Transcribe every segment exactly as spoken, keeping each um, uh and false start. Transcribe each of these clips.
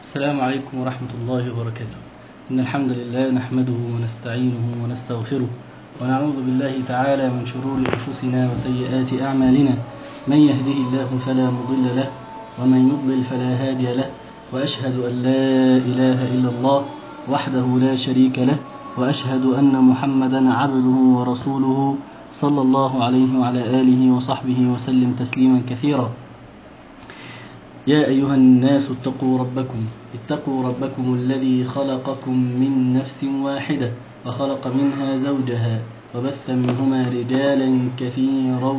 السلام عليكم ورحمة الله وبركاته. إن الحمد لله نحمده ونستعينه ونستغفره ونعوذ بالله تعالى من شرور أنفسنا وسيئات أعمالنا، من يهده الله فلا مضل له ومن يضلل فلا هادي له، وأشهد أن لا إله إلا الله وحده لا شريك له، وأشهد أن محمدا عبده ورسوله صلى الله عليه وعلى آله وصحبه وسلم تسليما كثيرا. يا أيها الناس اتقوا ربكم اتقوا ربكم الذي خلقكم من نفس واحدة وخلق منها زوجها وبث منهما رجالا كثيرا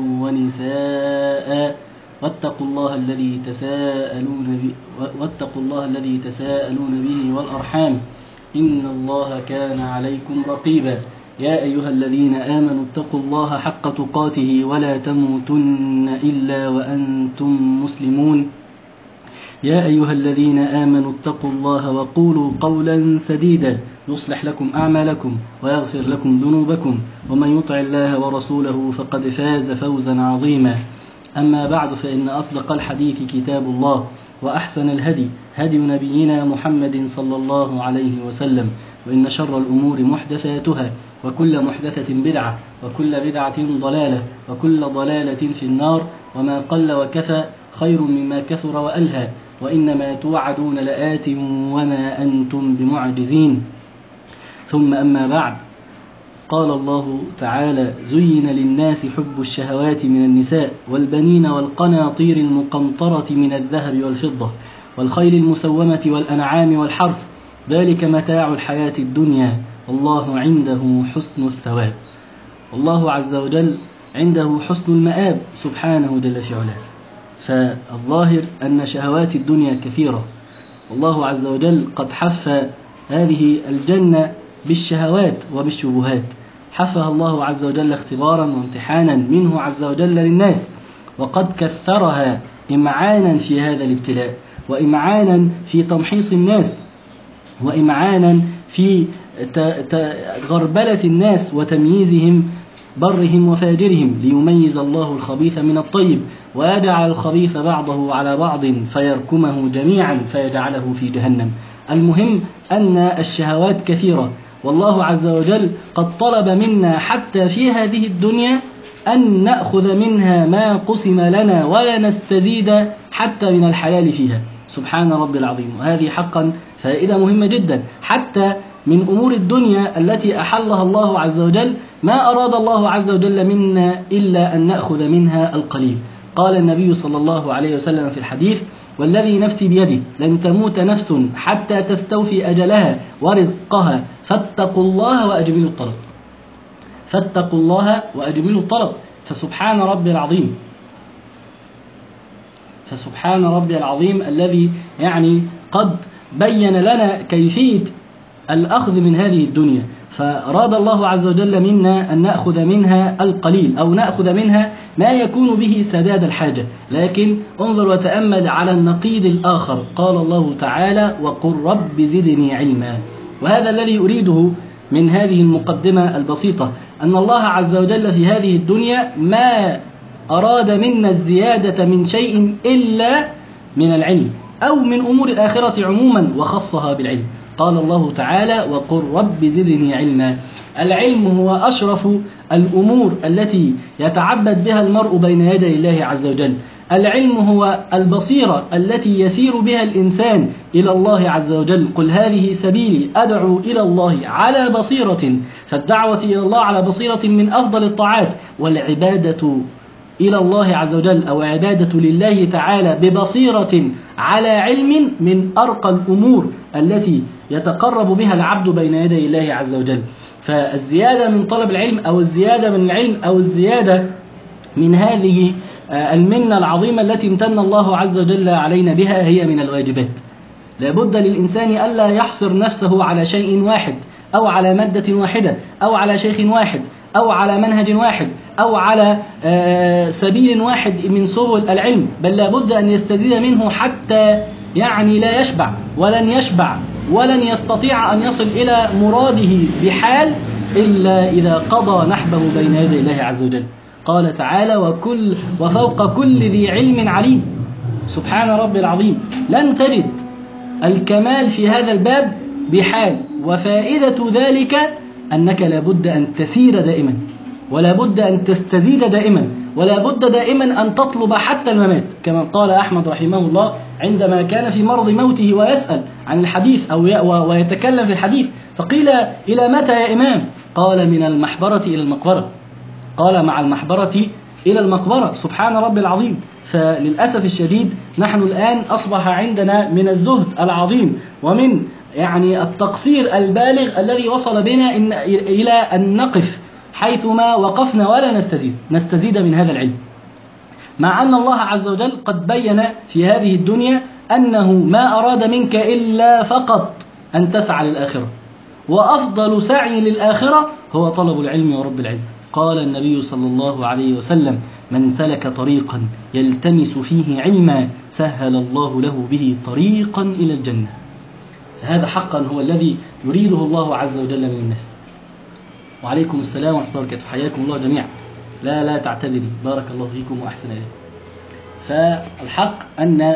ونساء واتقوا الله الذي تساءلون به واتقوا الله الذي تساءلون به والأرحام إن الله كان عليكم رقيبا. يا أيها الذين آمنوا اتقوا الله حق تقاته ولا تموتن إلا وأنتم مسلمون. يا أيها الذين آمنوا اتقوا الله وقولوا قولا سديدا يصلح لكم أعمالكم ويغفر لكم ذنوبكم، ومن يطع الله ورسوله فقد فاز فوزا عظيما. أما بعد، فإن أصدق الحديث كتاب الله، وأحسن الهدي هدي نبينا محمد صلى الله عليه وسلم، وإن شر الأمور محدثاتها، وكل محدثة بدعة، وكل بدعة ضلالة، وكل ضلالة في النار. وما قل وكفى خير مما كثر وألهى، وإنما توعدون لآت وما أنتم بمعجزين. ثم أما بعد، قال الله تعالى: زين للناس حب الشهوات من النساء والبنين والقناطير المقنطرة من الذهب والفضة والخيل المسومة والأنعام والحرث، ذلك متاع الحياة الدنيا، والله عنده حسن الثواب. والله عز وجل عنده حسن المآب سبحانه جل في علاه. فالظاهر أن شهوات الدنيا كثيرة، والله عز وجل قد حف هذه الجنة بالشهوات وبالشبهات، حفها الله عز وجل اختبارا وامتحانا منه عز وجل للناس، وقد كثرها إمعانا في هذا الابتلاء، وإمعانا في تمحيص الناس، وإمعانا في غربلة الناس وتمييزهم برهم وفاجرهم، ليميز الله الخبيث من الطيب، ويجعل الخبيث بعضه على بعض فيركمه جميعا فيجعله في جهنم. المهم أن الشهوات كثيرة، والله عز وجل قد طلب منا حتى في هذه الدنيا أن نأخذ منها ما قسم لنا ولا نستزيد حتى من الحلال فيها، سبحان رب العظيم. وهذه حقا فائدة مهمة جدا، حتى من أمور الدنيا التي أحلها الله عز وجل ما أراد الله عز وجل منا إلا أن نأخذ منها القليل. قال النبي صلى الله عليه وسلم في الحديث: والذي نفسي بيده لن تموت نفس حتى تستوفي أجلها ورزقها، فاتقوا الله وأجملوا الطلب. فاتقوا الله وأجملوا الطلب. فسبحان ربي العظيم فسبحان ربي العظيم الذي يعني قد بين لنا كيفية الأخذ من هذه الدنيا، فأراد الله عز وجل منا أن نأخذ منها القليل، أو نأخذ منها ما يكون به سداد الحاجة. لكن انظر وتأمل على النقيض الآخر، قال الله تعالى: وقل رب زدني علما. وهذا الذي أريده من هذه المقدمة البسيطة، أن الله عز وجل في هذه الدنيا ما أراد منا الزيادة من شيء إلا من العلم، أو من أمور الآخرة عموما وخصها بالعلم. قال الله تعالى: وقل رب زدني علما. العلم هو أشرف الأمور التي يتعبد بها المرء بين يدي الله عز وجل. العلم هو البصيرة التي يسير بها الإنسان إلى الله عز وجل. قل هذه سبيلي أدعو إلى الله على بصيرة، فالدعوة إلى الله على بصيرة من أفضل الطاعات، والعبادة إلى الله عز وجل أو عبادة لله تعالى ببصيرة على علم من أرقى الأمور التي يتقرب بها العبد بين يدي الله عز وجل. فالزيادة من طلب العلم، أو الزيادة من العلم، أو الزيادة من هذه المنة العظيمة التي امتن الله عز وجل علينا بها، هي من الواجبات. لابد للإنسان ألا يحصر نفسه على شيء واحد، أو على مادة واحدة، أو على شيخ واحد، أو على منهج واحد، أو على سبيل واحد من سبل العلم، بل لابد أن يستزيد منه حتى يعني لا يشبع ولن يشبع ولن يستطيع أن يصل إلى مراده بحال إلا إذا قضى نحبه بين يدي الله عز وجل. قال تعالى: وكل وفوق كل ذي علم عليم. سبحان ربي العظيم. لن تجد الكمال في هذا الباب بحال، وفائدة ذلك أنك لابد أن تسير دائما، ولا بد أن تستزيد دائما، ولا بد دائما أن تطلب حتى الممات، كما قال أحمد رحمه الله عندما كان في مرض موته ويسأل عن الحديث أو ويتكلم في الحديث، فقيل: إلى متى يا إمام؟ قال: من المحبرة إلى المقبرة. قال: مع المحبرة إلى المقبرة. سبحان ربي العظيم. فللأسف الشديد نحن الآن أصبح عندنا من الزهد العظيم ومن يعني التقصير البالغ الذي وصل بنا إن إلى أن نقف حيثما وقفنا ولا نستزيد نستزيد من هذا العلم، مع أن الله عز وجل قد بين في هذه الدنيا أنه ما أراد منك إلا فقط أن تسعى للآخرة، وأفضل سعي للآخرة هو طلب العلم ورب العزة. قال النبي صلى الله عليه وسلم: من سلك طريقا يلتمس فيه علما سهل الله له به طريقا إلى الجنة. هذا حقا هو الذي يريده الله عز وجل من الناس. وعليكم السلام ورحمة الله وبركاته، حياكم الله جميعا. لا لا تعتذري، بارك الله فيكم وأحسن إليكم. فالحق أن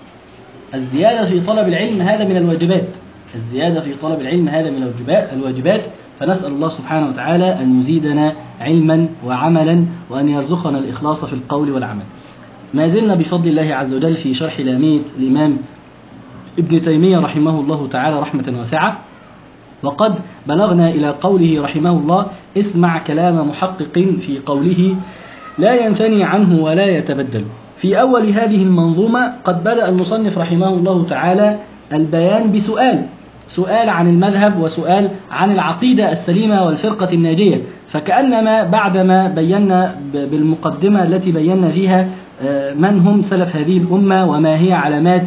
الزيادة في طلب العلم هذا من الواجبات، الزيادة في طلب العلم هذا من الواجبات. فنسأل الله سبحانه وتعالى أن يزيدنا علما وعملا، وأن يرزقنا الإخلاص في القول والعمل. ما زلنا بفضل الله عز وجل في شرح لامية الإمام ابن تيمية رحمه الله تعالى رحمة واسعة، وقد بلغنا إلى قوله رحمه الله: اسمع كلام محقق في قوله لا ينثني عنه ولا يتبدل. في أول هذه المنظومة قد بدأ المصنف رحمه الله تعالى البيان بسؤال سؤال عن المذهب، وسؤال عن العقيدة السليمة والفرقة الناجية. فكأنما بعدما بينا بالمقدمة التي بينا فيها من هم سلف هذه الأمة وما هي علامات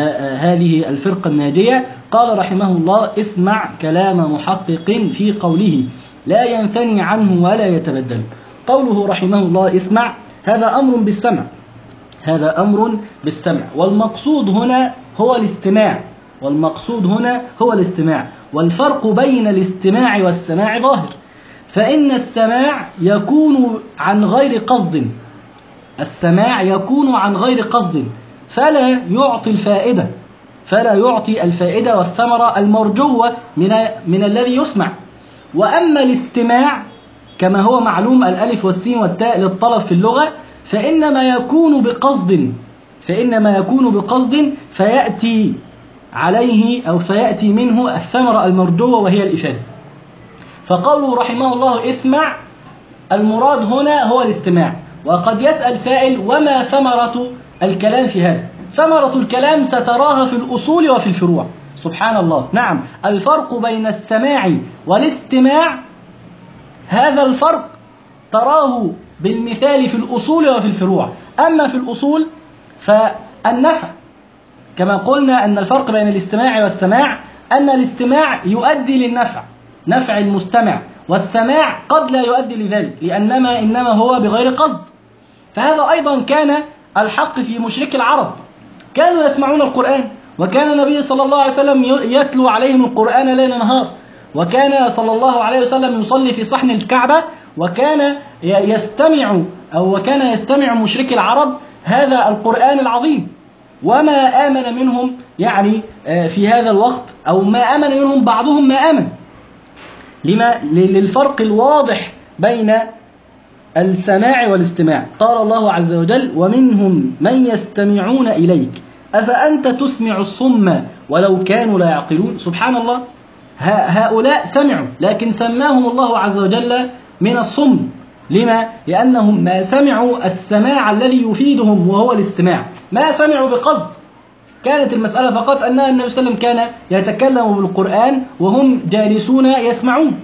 هذه الفرقة الناجية، قال رحمه الله: اسمع كلام محقق في قوله لا ينثني عنه ولا يتبدل. قوله رحمه الله اسمع، هذا أمر بالسمع، هذا أمر بالسمع، والمقصود هنا هو الاستماع، والمقصود هنا هو الاستماع. والفرق بين الاستماع والسماع ظاهر، فإن السماع يكون عن غير قصد، السماع يكون عن غير قصد فلا يعطي الفائدة، فلا يعطي الفائدة والثمرة المرجوة من من الذي يسمع. وأما الاستماع كما هو معلوم الألف والسين والتاء للطلب في اللغة، فإنما يكون بقصد، فإنما يكون بقصد فيأتي عليه أو سيأتي منه الثمرة المرجوة وهي الإفادة. فقوله رحمه الله اسمع، المراد هنا هو الاستماع. وقد يسأل سائل: وما ثمرة الكلام في هذا؟ ثمرة الكلام ستراها في الأصول وفي الفروع. سبحان الله. نعم، الفرق بين السماع والاستماع هذا الفرق تراه بالمثال في الأصول وفي الفروع. أما في الأصول فالنفع، كما قلنا أن الفرق بين الاستماع والسماع أن الاستماع يؤدي للنفع، نفع المستمع، والسماع قد لا يؤدي لذلك لأنما إنما هو بغير قصد. فهذا أيضا كان الحق في مشرك العرب، كانوا يسمعون القرآن، وكان النبي صلى الله عليه وسلم يتلو عليهم القرآن ليل نهار، وكان صلى الله عليه وسلم يصلي في صحن الكعبة، وكان يستمع أو وكان يستمع مشرك العرب هذا القرآن العظيم. وما آمن منهم يعني في هذا الوقت، أو ما آمن منهم بعضهم ما آمن، لما للفرق الواضح بين السماع والاستماع. قال الله عز وجل: ومنهم من يستمعون إليك أفأنت تسمع الصم ولو كانوا لا يعقلون. سبحان الله، هؤلاء سمعوا لكن سماهم الله عز وجل من الصم. لما؟ لأنهم ما سمعوا السماع الذي يفيدهم وهو الاستماع، ما سمعوا بقصد. كانت المسألة فقط أن النبي صلى الله عليه وسلم كان يتكلم بالقرآن وهم جالسون يسمعون،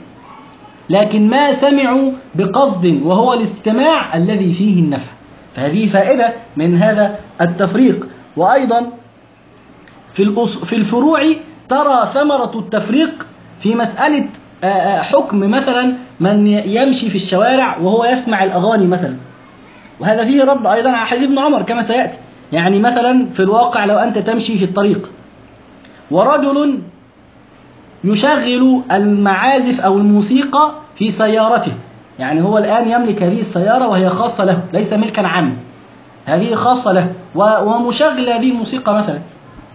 لكن ما سمعوا بقصد وهو الاستماع الذي فيه النفع. فهذه فائدة من هذا التفريق. وأيضا في في الفروع ترى ثمرة التفريق في مسألة حكم مثلا من يمشي في الشوارع وهو يسمع الأغاني مثلا، وهذا فيه رد أيضا على حديث ابن عمر كما سيأتي. يعني مثلا في الواقع لو أنت تمشي في الطريق ورجل يشغل المعازف أو الموسيقى في سيارته، يعني هو الآن يملك هذه السيارة وهي خاصة له ليس ملكا عام، هذه خاصة له، ومشغل هذه الموسيقى مثلا،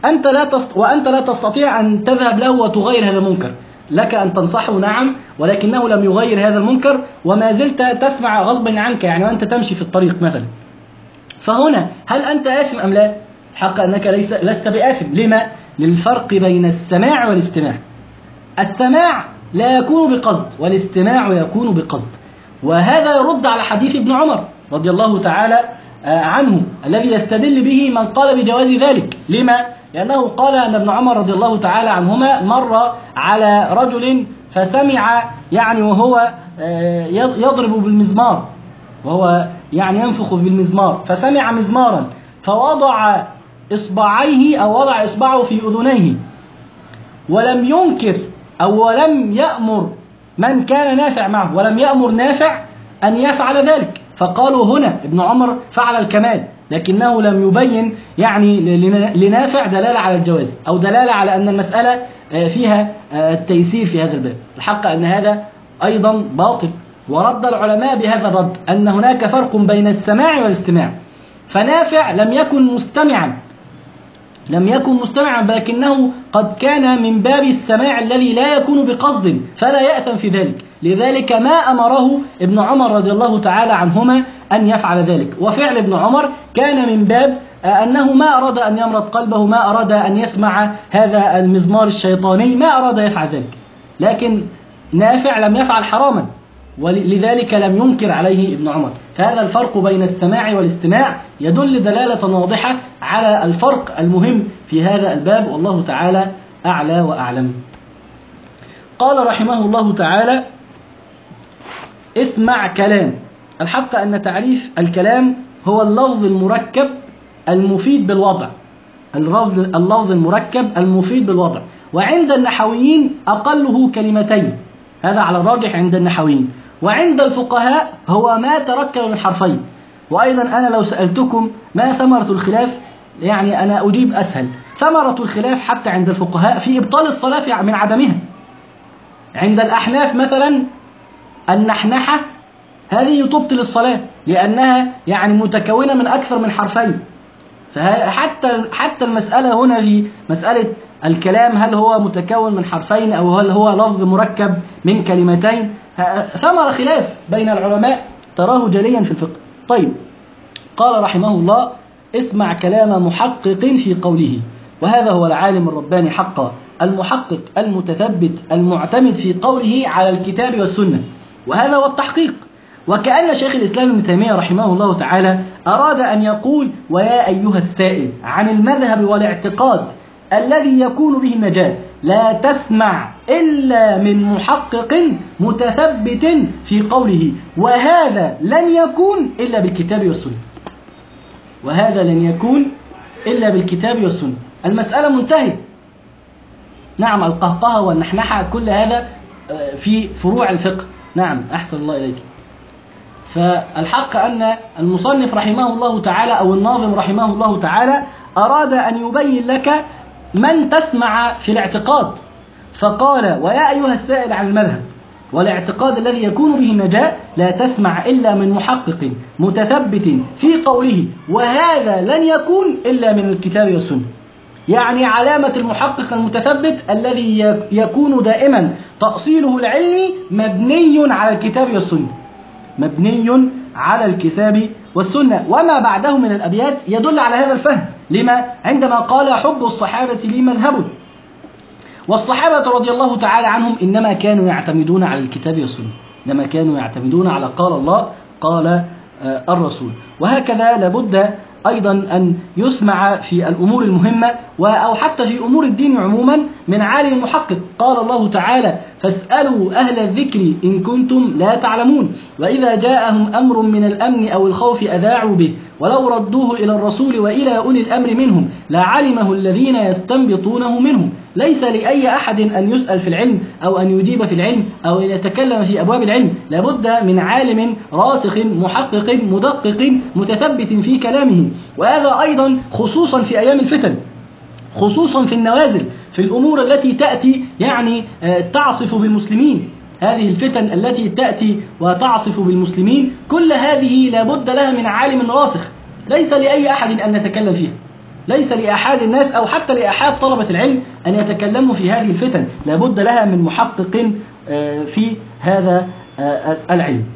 أنت لا تست... وأنت لا تستطيع أن تذهب له وتغير هذا المنكر، لك أن تنصحه نعم، ولكنه لم يغير هذا المنكر وما زلت تسمع غصبا عنك، يعني وأنت تمشي في الطريق مثلا. فهنا هل أنت آثم أم لا؟ الحق أنك ليس لست بآثم. لما؟ للفرق بين السماع والاستماع. السماع لا يكون بقصد والاستماع يكون بقصد، وهذا يرد على حديث ابن عمر رضي الله تعالى عنه الذي يستدل به من قال بجواز ذلك. لما؟ لأنه قال أن ابن عمر رضي الله تعالى عنهما مر على رجل فسمع يعني وهو يضرب بالمزمار، وهو يعني ينفخ بالمزمار، فسمع مزمارا فوضع إصبعيه أو وضع إصبعه في أذنيه ولم ينكر أو ولم يأمر من كان نافع معه، ولم يأمر نافع أن يفعل ذلك. فقالوا هنا ابن عمر فعل الكمال، لكنه لم يبين يعني لنافع دلالة على الجواز أو دلالة على أن المسألة فيها التيسير في هذا الباب. الحق أن هذا أيضا باطل، ورد العلماء بهذا الرد أن هناك فرق بين السماع والاستماع. فنافع لم يكن مستمعا لم يكن مستمعا لكنه قد كان من باب السماع الذي لا يكون بقصد، فلا يأثم في ذلك. لذلك ما أمره ابن عمر رضي الله تعالى عنهما أن يفعل ذلك. وفعل ابن عمر كان من باب أنه ما أراد أن يمرض قلبه، ما أراد أن يسمع هذا المزمار الشيطاني، ما أراد يفعل ذلك. لكن نافع لم يفعل حراما، ولذلك لم ينكر عليه ابن عمر. فهذا الفرق بين السماع والاستماع يدل دلالة واضحة على الفرق المهم في هذا الباب، والله تعالى أعلى وأعلم. قال رحمه الله تعالى: اسمع كلام. الحق أن تعريف الكلام هو اللفظ المركب المفيد بالوضع، اللفظ اللفظ المركب المفيد بالوضع، وعند النحويين أقله كلمتين، هذا على الراجح عند النحويين. وعند الفقهاء هو ما تركب من حرفين. وأيضا أنا لو سألتكم ما ثمرة الخلاف، يعني أنا أجيب أسهل. ثمرة الخلاف حتى عند الفقهاء في إبطال الصلاة من عدمها. عند الأحناف مثلا النحنحة هذه تبطل الصلاة لأنها يعني متكونة من أكثر من حرفين. فحتى حتى المسألة هنا في مسألة الكلام هل هو متكون من حرفين أو هل هو لفظ مركب من كلمتين، ثمر خلاف بين العلماء تراه جليا في الفقه. طيب، قال رحمه الله: اسمع كلام محقق في قوله. وهذا هو العالم الرباني حقا، المحقق المتثبت المعتمد في قوله على الكتاب والسنة، وهذا هو التحقيق. وكأن شيخ الإسلام ابن تيمية رحمه الله تعالى أراد أن يقول: ويا أيها السائل عن المذهب والاعتقاد الذي يكون به النجاة، لا تسمع إلا من محقق متثبت في قوله، وهذا لن يكون إلا بالكتاب والسنة. وهذا لن يكون إلا بالكتاب والسنة. المسألة منتهية. نعم، القهقهة والنحنحة كل هذا في فروع الفقه. نعم، أحسن الله إليك. فالحق أن المصنف رحمه الله تعالى أو الناظم رحمه الله تعالى أراد أن يبين لك من تسمع في الاعتقاد، فقال: ويا أيها السائل عن المذهب والاعتقاد الذي يكون به النجاة، لا تسمع إلا من محقق متثبت في قوله، وهذا لن يكون إلا من الكتاب والسنة. يعني علامة المحقق المتثبت الذي يكون دائما تأصيله العلمي مبني على الكتاب والسنة، مبني على الكتاب والسنة. وما بعده من الأبيات يدل على هذا الفهم. لما؟ عندما قال: حب الصحابة لي مذهب. والصحابة رضي الله تعالى عنهم إنما كانوا يعتمدون على الكتاب والسنة، إنما كانوا يعتمدون على قال الله قال الرسول. وهكذا لابد أيضا أن يسمع في الأمور المهمة أو حتى في أمور الدين عموما من عالم محقق. قال الله تعالى: فاسألوا أهل الذكر إن كنتم لا تعلمون، وإذا جاءهم أمر من الأمن أو الخوف أذاعوا به، ولو ردوه إلى الرسول وإلى أولي الأمر منهم لعلمه الذين يستنبطونه منهم. ليس لأي أحد أن يسأل في العلم أو أن يجيب في العلم أو أن يتكلم في أبواب العلم، لابد من عالم راسخ محقق مدقق متثبت في كلامه. وهذا أيضا خصوصا في أيام الفتن، خصوصا في النوازل، في الأمور التي تأتي يعني تعصف بالمسلمين، هذه الفتن التي تأتي وتعصف بالمسلمين، كل هذه لابد لها من عالم راسخ، ليس لأي أحد أن نتكلم فيها. ليس لأحد الناس أو حتى لأحد طلبة العلم أن يتكلموا في هذه الفتن، لابد لها من محقق في هذا العلم.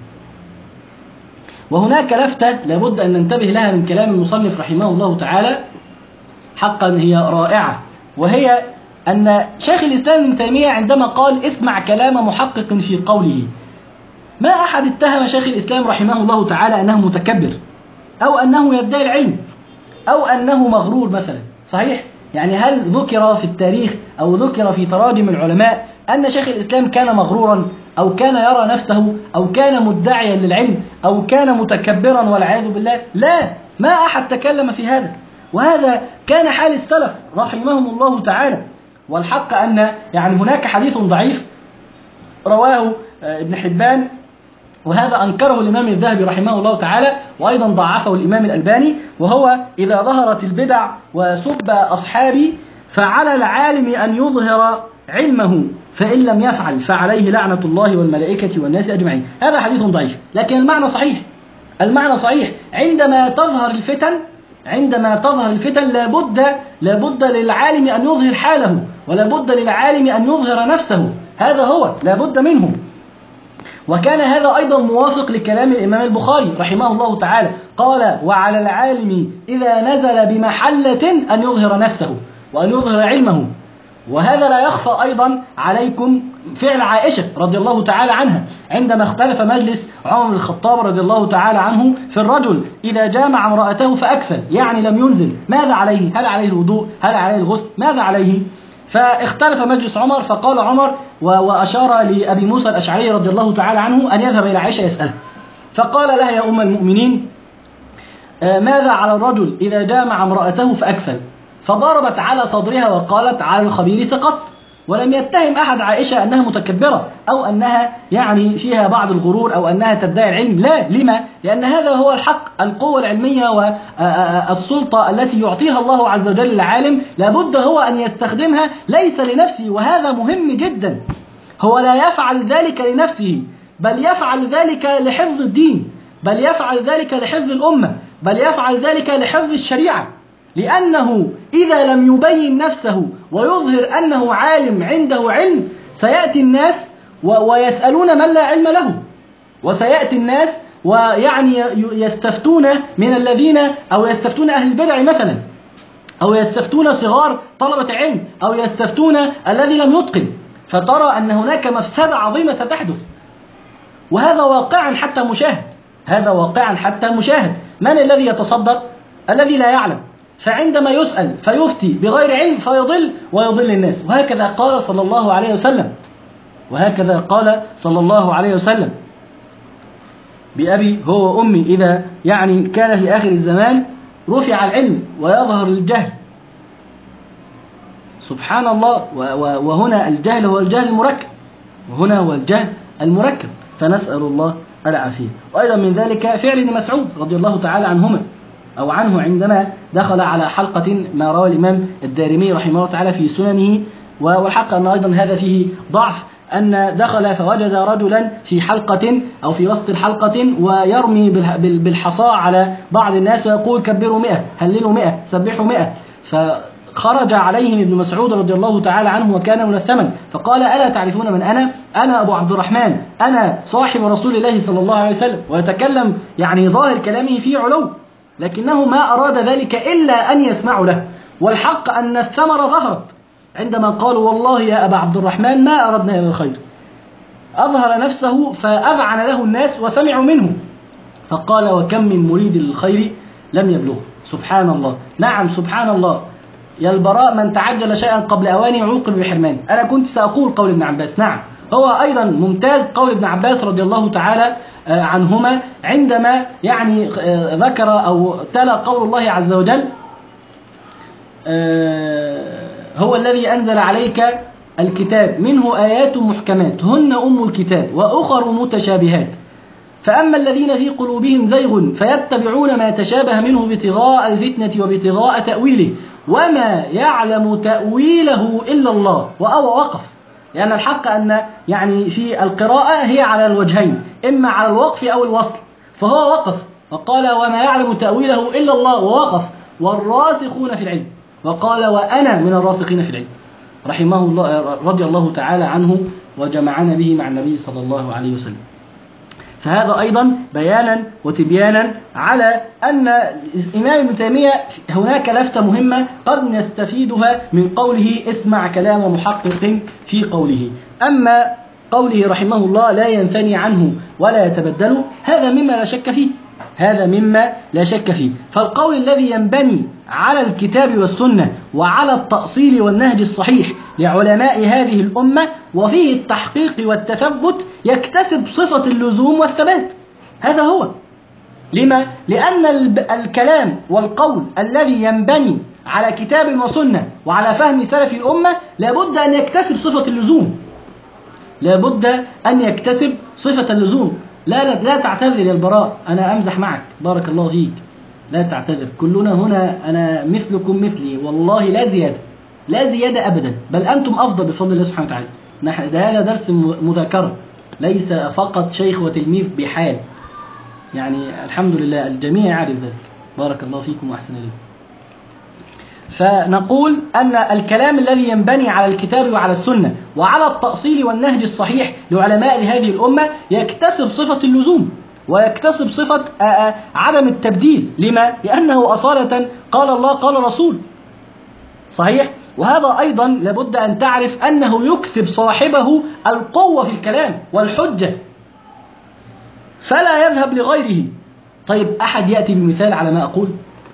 وهناك لفتة لابد أن ننتبه لها من كلام المصنف رحمه الله تعالى، حقا هي رائعة، وهي أن شيخ الإسلام ابن تيمية عندما قال اسمع كلام محقق في قوله، ما أحد اتهم شيخ الإسلام رحمه الله تعالى أنه متكبر أو أنه يدعي العلم أو أنه مغرور مثلا، صحيح؟ يعني هل ذكر في التاريخ أو ذكر في تراجم العلماء أن شيخ الإسلام كان مغرورا أو كان يرى نفسه أو كان مدعيا للعلم أو كان متكبرا والعياذ بالله؟ لا، ما أحد تكلم في هذا، وهذا كان حال السلف رحمهم الله تعالى. والحق أن يعني هناك حديث ضعيف رواه ابن حبان، وهذا أنكره الإمام الذهبي رحمه الله تعالى، وأيضا ضعفه الإمام الألباني، وهو إذا ظهرت البدع وسب أصحابي فعلى العالم أن يظهر علمه، فإن لم يفعل فعليه لعنة الله والملائكة والناس أجمعين. هذا حديث ضعيف، لكن المعنى صحيح. المعنى صحيح. عندما تظهر الفتن عندما تظهر الفتن لابد لابد للعالم أن يظهر حاله، ولابد للعالم أن يظهر نفسه، هذا هو لابد منه. وكان هذا أيضا موافق لكلام الإمام البخاري رحمه الله تعالى، قال وعلى العالم إذا نزل بمحلة أن يظهر نفسه وأن يظهر علمه. وهذا لا يخفى أيضا عليكم فعل عائشة رضي الله تعالى عنها عندما اختلف مجلس عمر بن الخطاب رضي الله تعالى عنه في الرجل إذا جامع امرأته فأكسل، يعني لم ينزل، ماذا عليه؟ هل عليه الوضوء؟ هل عليه الغسل؟ ماذا عليه؟ فاختلف مجلس عمر، فقال عمر وأشار لأبي موسى الأشعري رضي الله تعالى عنه أن يذهب إلى عائشة يسأله، فقال لها يا أم المؤمنين ماذا على الرجل إذا جامع امرأته فأكسل؟ فضربت على صدرها وقالت على الخبير سقط. ولم يتهم أحد عائشة أنها متكبرة أو أنها يعني فيها بعض الغرور أو أنها تدعي العلم، لا. لما؟ لأن هذا هو الحق، القوة العلمية والسلطة التي يعطيها الله عز وجل للعالم لابد هو أن يستخدمها ليس لنفسه، وهذا مهم جدا. هو لا يفعل ذلك لنفسه، بل يفعل ذلك لحفظ الدين، بل يفعل ذلك لحفظ الأمة، بل يفعل ذلك لحفظ الشريعة، لأنه إذا لم يبين نفسه ويظهر أنه عالم عنده علم سيأتي الناس ويسألون من لا علم له، وسيأتي الناس ويعني يستفتون من الذين أو يستفتون أهل البدع مثلا، أو يستفتون صغار طلبة علم، أو يستفتون الذي لم يتقن، فترى أن هناك مفسدة عظيمة ستحدث. وهذا واقعا حتى مشاهد، هذا واقعا حتى مشاهد. من الذي يتصدر؟ الذي لا يعلم، فعندما يسأل فيفتي بغير علم فيضل ويضل الناس. وهكذا قال صلى الله عليه وسلم، وهكذا قال صلى الله عليه وسلم بأبي هو وأمي إذا يعني كان في آخر الزمان رفع العلم ويظهر الجهل. سبحان الله. وهنا الجهل هو الجهل المركب، وهنا هو الجهل المركب، فنسأل الله العافية. وأيضا من ذلك فعل ابن مسعود رضي الله تعالى عنهما أو عنه عندما دخل على حلقة، ما روى الإمام الدارمي رحمه الله تعالى في سننه، والحق أن أيضا هذا فيه ضعف، أن دخل فوجد رجلا في حلقة أو في وسط الحلقة ويرمي بالحصى على بعض الناس ويقول كبروا مئة، هللوا مئة، سبحوا مئة. فخرج عليهم ابن مسعود رضي الله تعالى عنه وكان منثما، فقال ألا تعرفون من أنا؟ أنا أبو عبد الرحمن، أنا صاحب رسول الله صلى الله عليه وسلم. ويتكلم يعني ظاهر كلامه فيه علو، لكنه ما أراد ذلك إلا أن يسمعوا له. والحق أن الثمرة ظهرت عندما قالوا والله يا أبا عبد الرحمن ما أردنا إلى الخير. أظهر نفسه فأذعن له الناس وسمعوا منه، فقال وكم من مريد للخير لم يبلغه. سبحان الله. نعم سبحان الله. يا البراء من تعجل شيئا قبل أوانه عوقب بحرمان. أنا كنت سأقول قول ابن عباس، نعم هو أيضا ممتاز قول ابن عباس رضي الله تعالى عنهما عندما يعني ذكر أو تلا قول الله عز وجل هو الذي أنزل عليك الكتاب منه آيات محكمات هن أم الكتاب وأخر متشابهات فأما الذين في قلوبهم زيغ فيتبعون ما تشابه منه ابتغاء الفتنة وابتغاء تأويله وما يعلم تأويله إلا الله. ووقف، لأن الحق أن يعني في القراءة هي على الوجهين، إما على الوقف أو الوصل، فهو وقف وقال وما يعلم تأويله إلا الله ووقف، والراسخون في العلم، وقال وأنا من الراسخين في العلم، رحمه الله رضي الله تعالى عنه وجمعنا به مع النبي صلى الله عليه وسلم. فهذا أيضا بيانا وتبيانا على أن الإمام ابن تيمية هناك لفتة مهمة قد نستفيدها من قوله اسمع كلام محقق في قوله. أما قوله رحمه الله لا ينثني عنه ولا يتبدل، هذا مما لا شك فيه، هذا مما لا شك فيه. فالقول الذي ينبني على الكتاب والسنة وعلى التأصيل والنهج الصحيح لعلماء هذه الأمة وفيه التحقيق والتثبت يكتسب صفة اللزوم والثبات. هذا هو. لما؟ لأن الكلام والقول الذي ينبني على كتاب وسنة وعلى فهم سلف الأمة لابد أن يكتسب صفة اللزوم، لابد أن يكتسب صفة اللزوم. لا لا, لا تعتذر يا البراء، أنا أمزح معك، بارك الله فيك، لا تعتذر، كلنا هنا أنا مثلكم مثلي، والله لا زيادة، لا زيادة أبدا، بل أنتم أفضل بفضل الله سبحانه وتعالى. نحن ده هذا درس مذاكرة، ليس فقط شيخ وتلميذ بحال، يعني الحمد لله الجميع يعرف ذلك، بارك الله فيكم وأحسن إليكم. فنقول أن الكلام الذي ينبني على الكتاب وعلى السنة وعلى التأصيل والنهج الصحيح لعلماء هذه الأمة يكتسب صفة اللزوم ويكتسب صفة عدم التبديل. لما؟ لأنه أصالة قال الله قال رسول، صحيح؟ وهذا أيضا لابد أن تعرف أنه يكسب صاحبه القوة في الكلام والحجة فلا يذهب لغيره. طيب أحد يأتي بمثال على ما أقول؟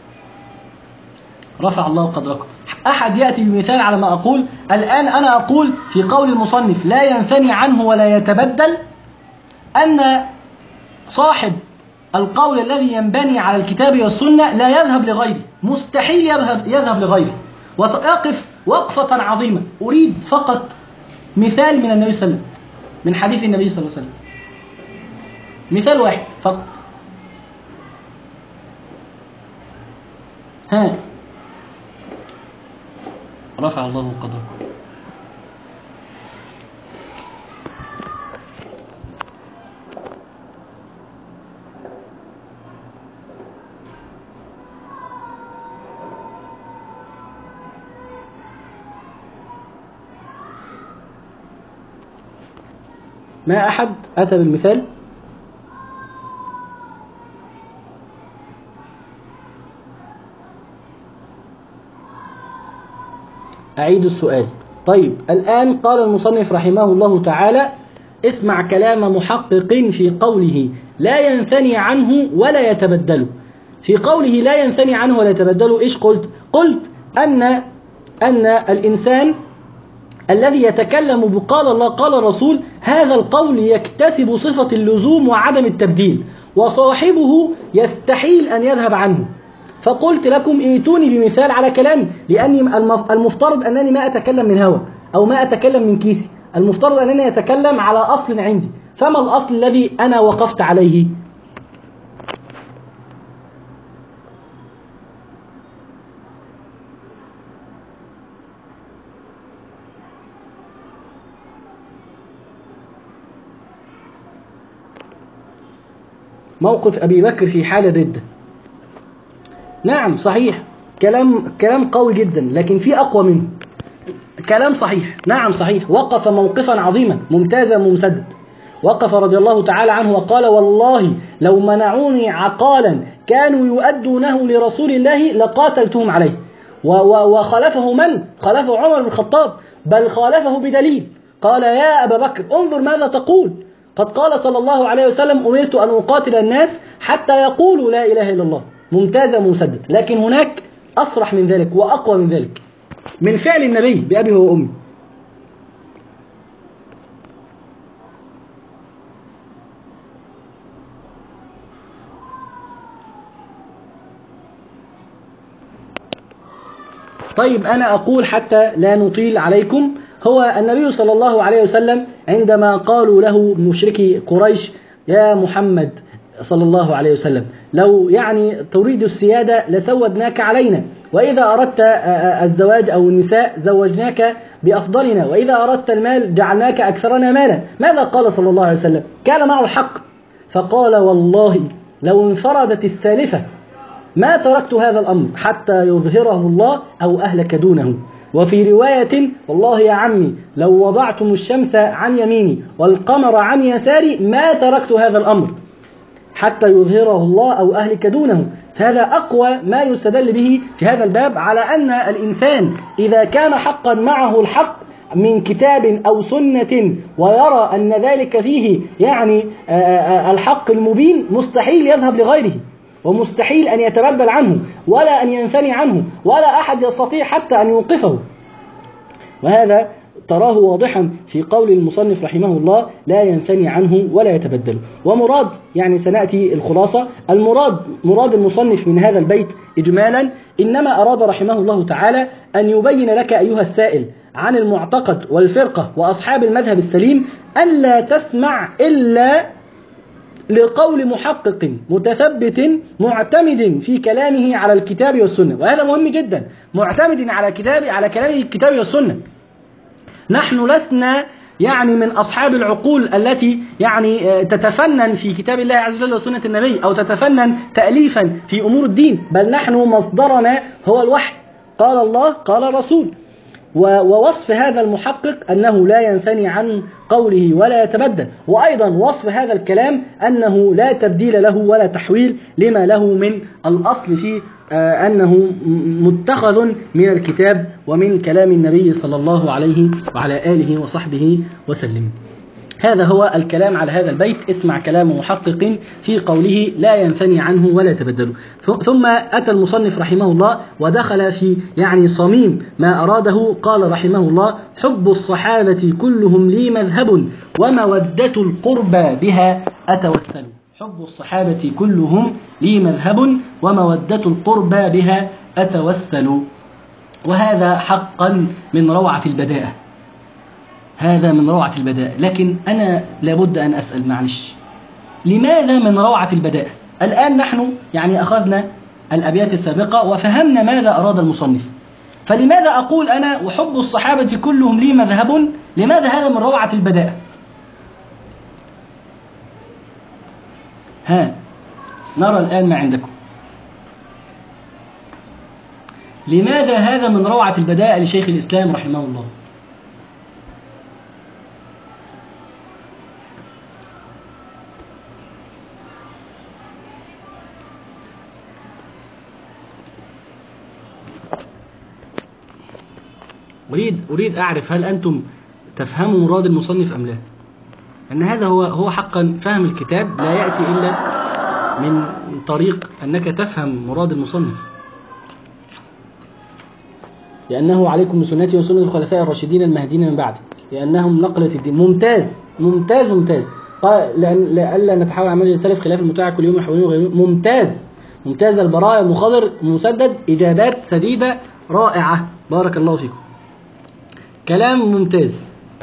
رفع الله قدركم. أحد يأتي بمثال على ما أقول؟ الآن أنا أقول في قول المصنف لا ينثني عنه ولا يتبدل أن صاحب القول الذي ينبني على الكتاب والسنة لا يذهب لغيره، مستحيل يذهب, يذهب لغيره. وسأقف وقفة عظيمة، أريد فقط مثال من النبي صلى الله عليه وسلم، من حديث النبي صلى الله عليه وسلم، مثال واحد فقط. ها، رفع الله قدركم. ما أحد أتى بالمثال؟ أعيد السؤال. طيب الآن قال المصنف رحمه الله تعالى اسمع كلام محقق في قوله لا ينثني عنه ولا يتبدل. في قوله لا ينثني عنه ولا يتبدل إيش قلت؟ قلت أن أن الإنسان الذي يتكلم بقال الله قال الرسول هذا القول يكتسب صفة اللزوم وعدم التبديل، وصاحبه يستحيل أن يذهب عنه. فقلت لكم ائتوني بمثال على كلامي، لأني المفترض أنني ما أتكلم من هوى أو ما أتكلم من كيسي، المفترض أنني أتكلم على أصل عندي. فما الأصل الذي أنا وقفت عليه؟ موقف أبي بكر في حال الردة. نعم صحيح، كلام كلام قوي جدا، لكن في أقوى منه. كلام صحيح، نعم صحيح، وقف موقفا عظيما ممتازا ممسدد. وقف رضي الله تعالى عنه وقال والله لو منعوني عقالا كانوا يؤدونه لرسول الله لقاتلتهم عليه. وخالفه من؟ خالفه عمر بن الخطاب، بل خالفه بدليل. قال يا أبا بكر انظر ماذا تقول، قد قال صلى الله عليه وسلم أمرت أن أقاتل الناس حتى يقولوا لا إله إلا الله. ممتازة مسدد. لكن هناك أصرح من ذلك وأقوى من ذلك من فعل النبي بأبي وأمي. طيب أنا أقول حتى لا نطيل عليكم، هو النبي صلى الله عليه وسلم عندما قالوا له مشركي قريش يا محمد صلى الله عليه وسلم لو يعني تريد السيادة لسودناك علينا، وإذا أردت الزواج أو النساء زوجناك بأفضلنا، وإذا أردت المال جعلناك أكثرنا مالا. ماذا قال صلى الله عليه وسلم؟ كان معه الحق، فقال والله لو انفردت السالفة ما تركت هذا الأمر حتى يظهره الله أو أهلك دونه. وفي رواية والله يا عمي لو وضعتم الشمس عن يميني والقمر عن يساري ما تركت هذا الأمر حتى يظهره الله أو أهلك دونه. فهذا أقوى ما يستدل به في هذا الباب على أن الإنسان إذا كان حقا معه الحق من كتاب أو سنة ويرى أن ذلك فيه يعني الحق المبين مستحيل يذهب لغيره، ومستحيل أن يتبدل عنه ولا أن ينثني عنه، ولا أحد يستطيع حتى أن يوقفه. وهذا تراه واضحا في قول المصنف رحمه الله لا ينثني عنه ولا يتبدل. ومراد يعني سنأتي الخلاصة، المراد مراد المصنف من هذا البيت إجمالا إنما أراد رحمه الله تعالى أن يبين لك أيها السائل عن المعتقد والفرقة وأصحاب المذهب السليم أن لا تسمع إلا لقول محقق متثبت معتمد في كلامه على الكتاب والسنة. وهذا مهم جدا، معتمد على كتاب على كلامه الكتاب والسنة. نحن لسنا يعني من أصحاب العقول التي يعني تتفنن في كتاب الله عز وجل وسنة النبي أو تتفنن تأليفا في أمور الدين، بل نحن مصدرنا هو الوحي، قال الله قال رسول. ووصف هذا المحقق أنه لا ينثني عن قوله ولا يتبدل، وأيضا وصف هذا الكلام أنه لا تبديل له ولا تحويل لما له من الأصل في أنه متخذ من الكتاب ومن كلام النبي صلى الله عليه وعلى آله وصحبه وسلم. هذا هو الكلام على هذا البيت. اسمع كلام محقق في قوله لا ينثني عنه ولا يتبدل. ثم أتى المصنف رحمه الله ودخل في يعني صميم ما أراده. قال رحمه الله حب الصحابة كلهم لي مذهب ومودة القربى بها أتوسل. حب الصحابة كلهم لي مذهب ومودة القربى بها أتوسل. وهذا حقا من روعة البداءة، هذا من روعة البداءة. لكن أنا لابد أن أسأل معلش، لماذا من روعة البداءة؟ الآن نحن يعني أخذنا الأبيات السابقة وفهمنا ماذا أراد المصنف، فلماذا أقول أنا وحب الصحابة كلهم لي مذهب؟ لماذا هذا من روعة البداءة؟ ها نرى الآن ما عندكم. لماذا هذا من روعة البداءة لشيخ الإسلام رحمه الله؟ أريد أريد أعرف هل أنتم تفهموا مراد المصنف أم لا؟ أن هذا هو هو حقا فهم الكتاب لا يأتي إلا من طريق أنك تفهم مراد المصنف، لأنه عليكم بسنتي وسنة الخلفاء الراشدين المهديين من بعد لأنهم نقلة الدين. ممتاز ممتاز ممتاز. قال لألا نتحول عن مجلس السلف خلاف المتاع كل يوم يحولون وغيرون. ممتاز ممتاز. البراء المخضر مسدد، إجابات سديدة رائعة، بارك الله فيكم. كلام ممتاز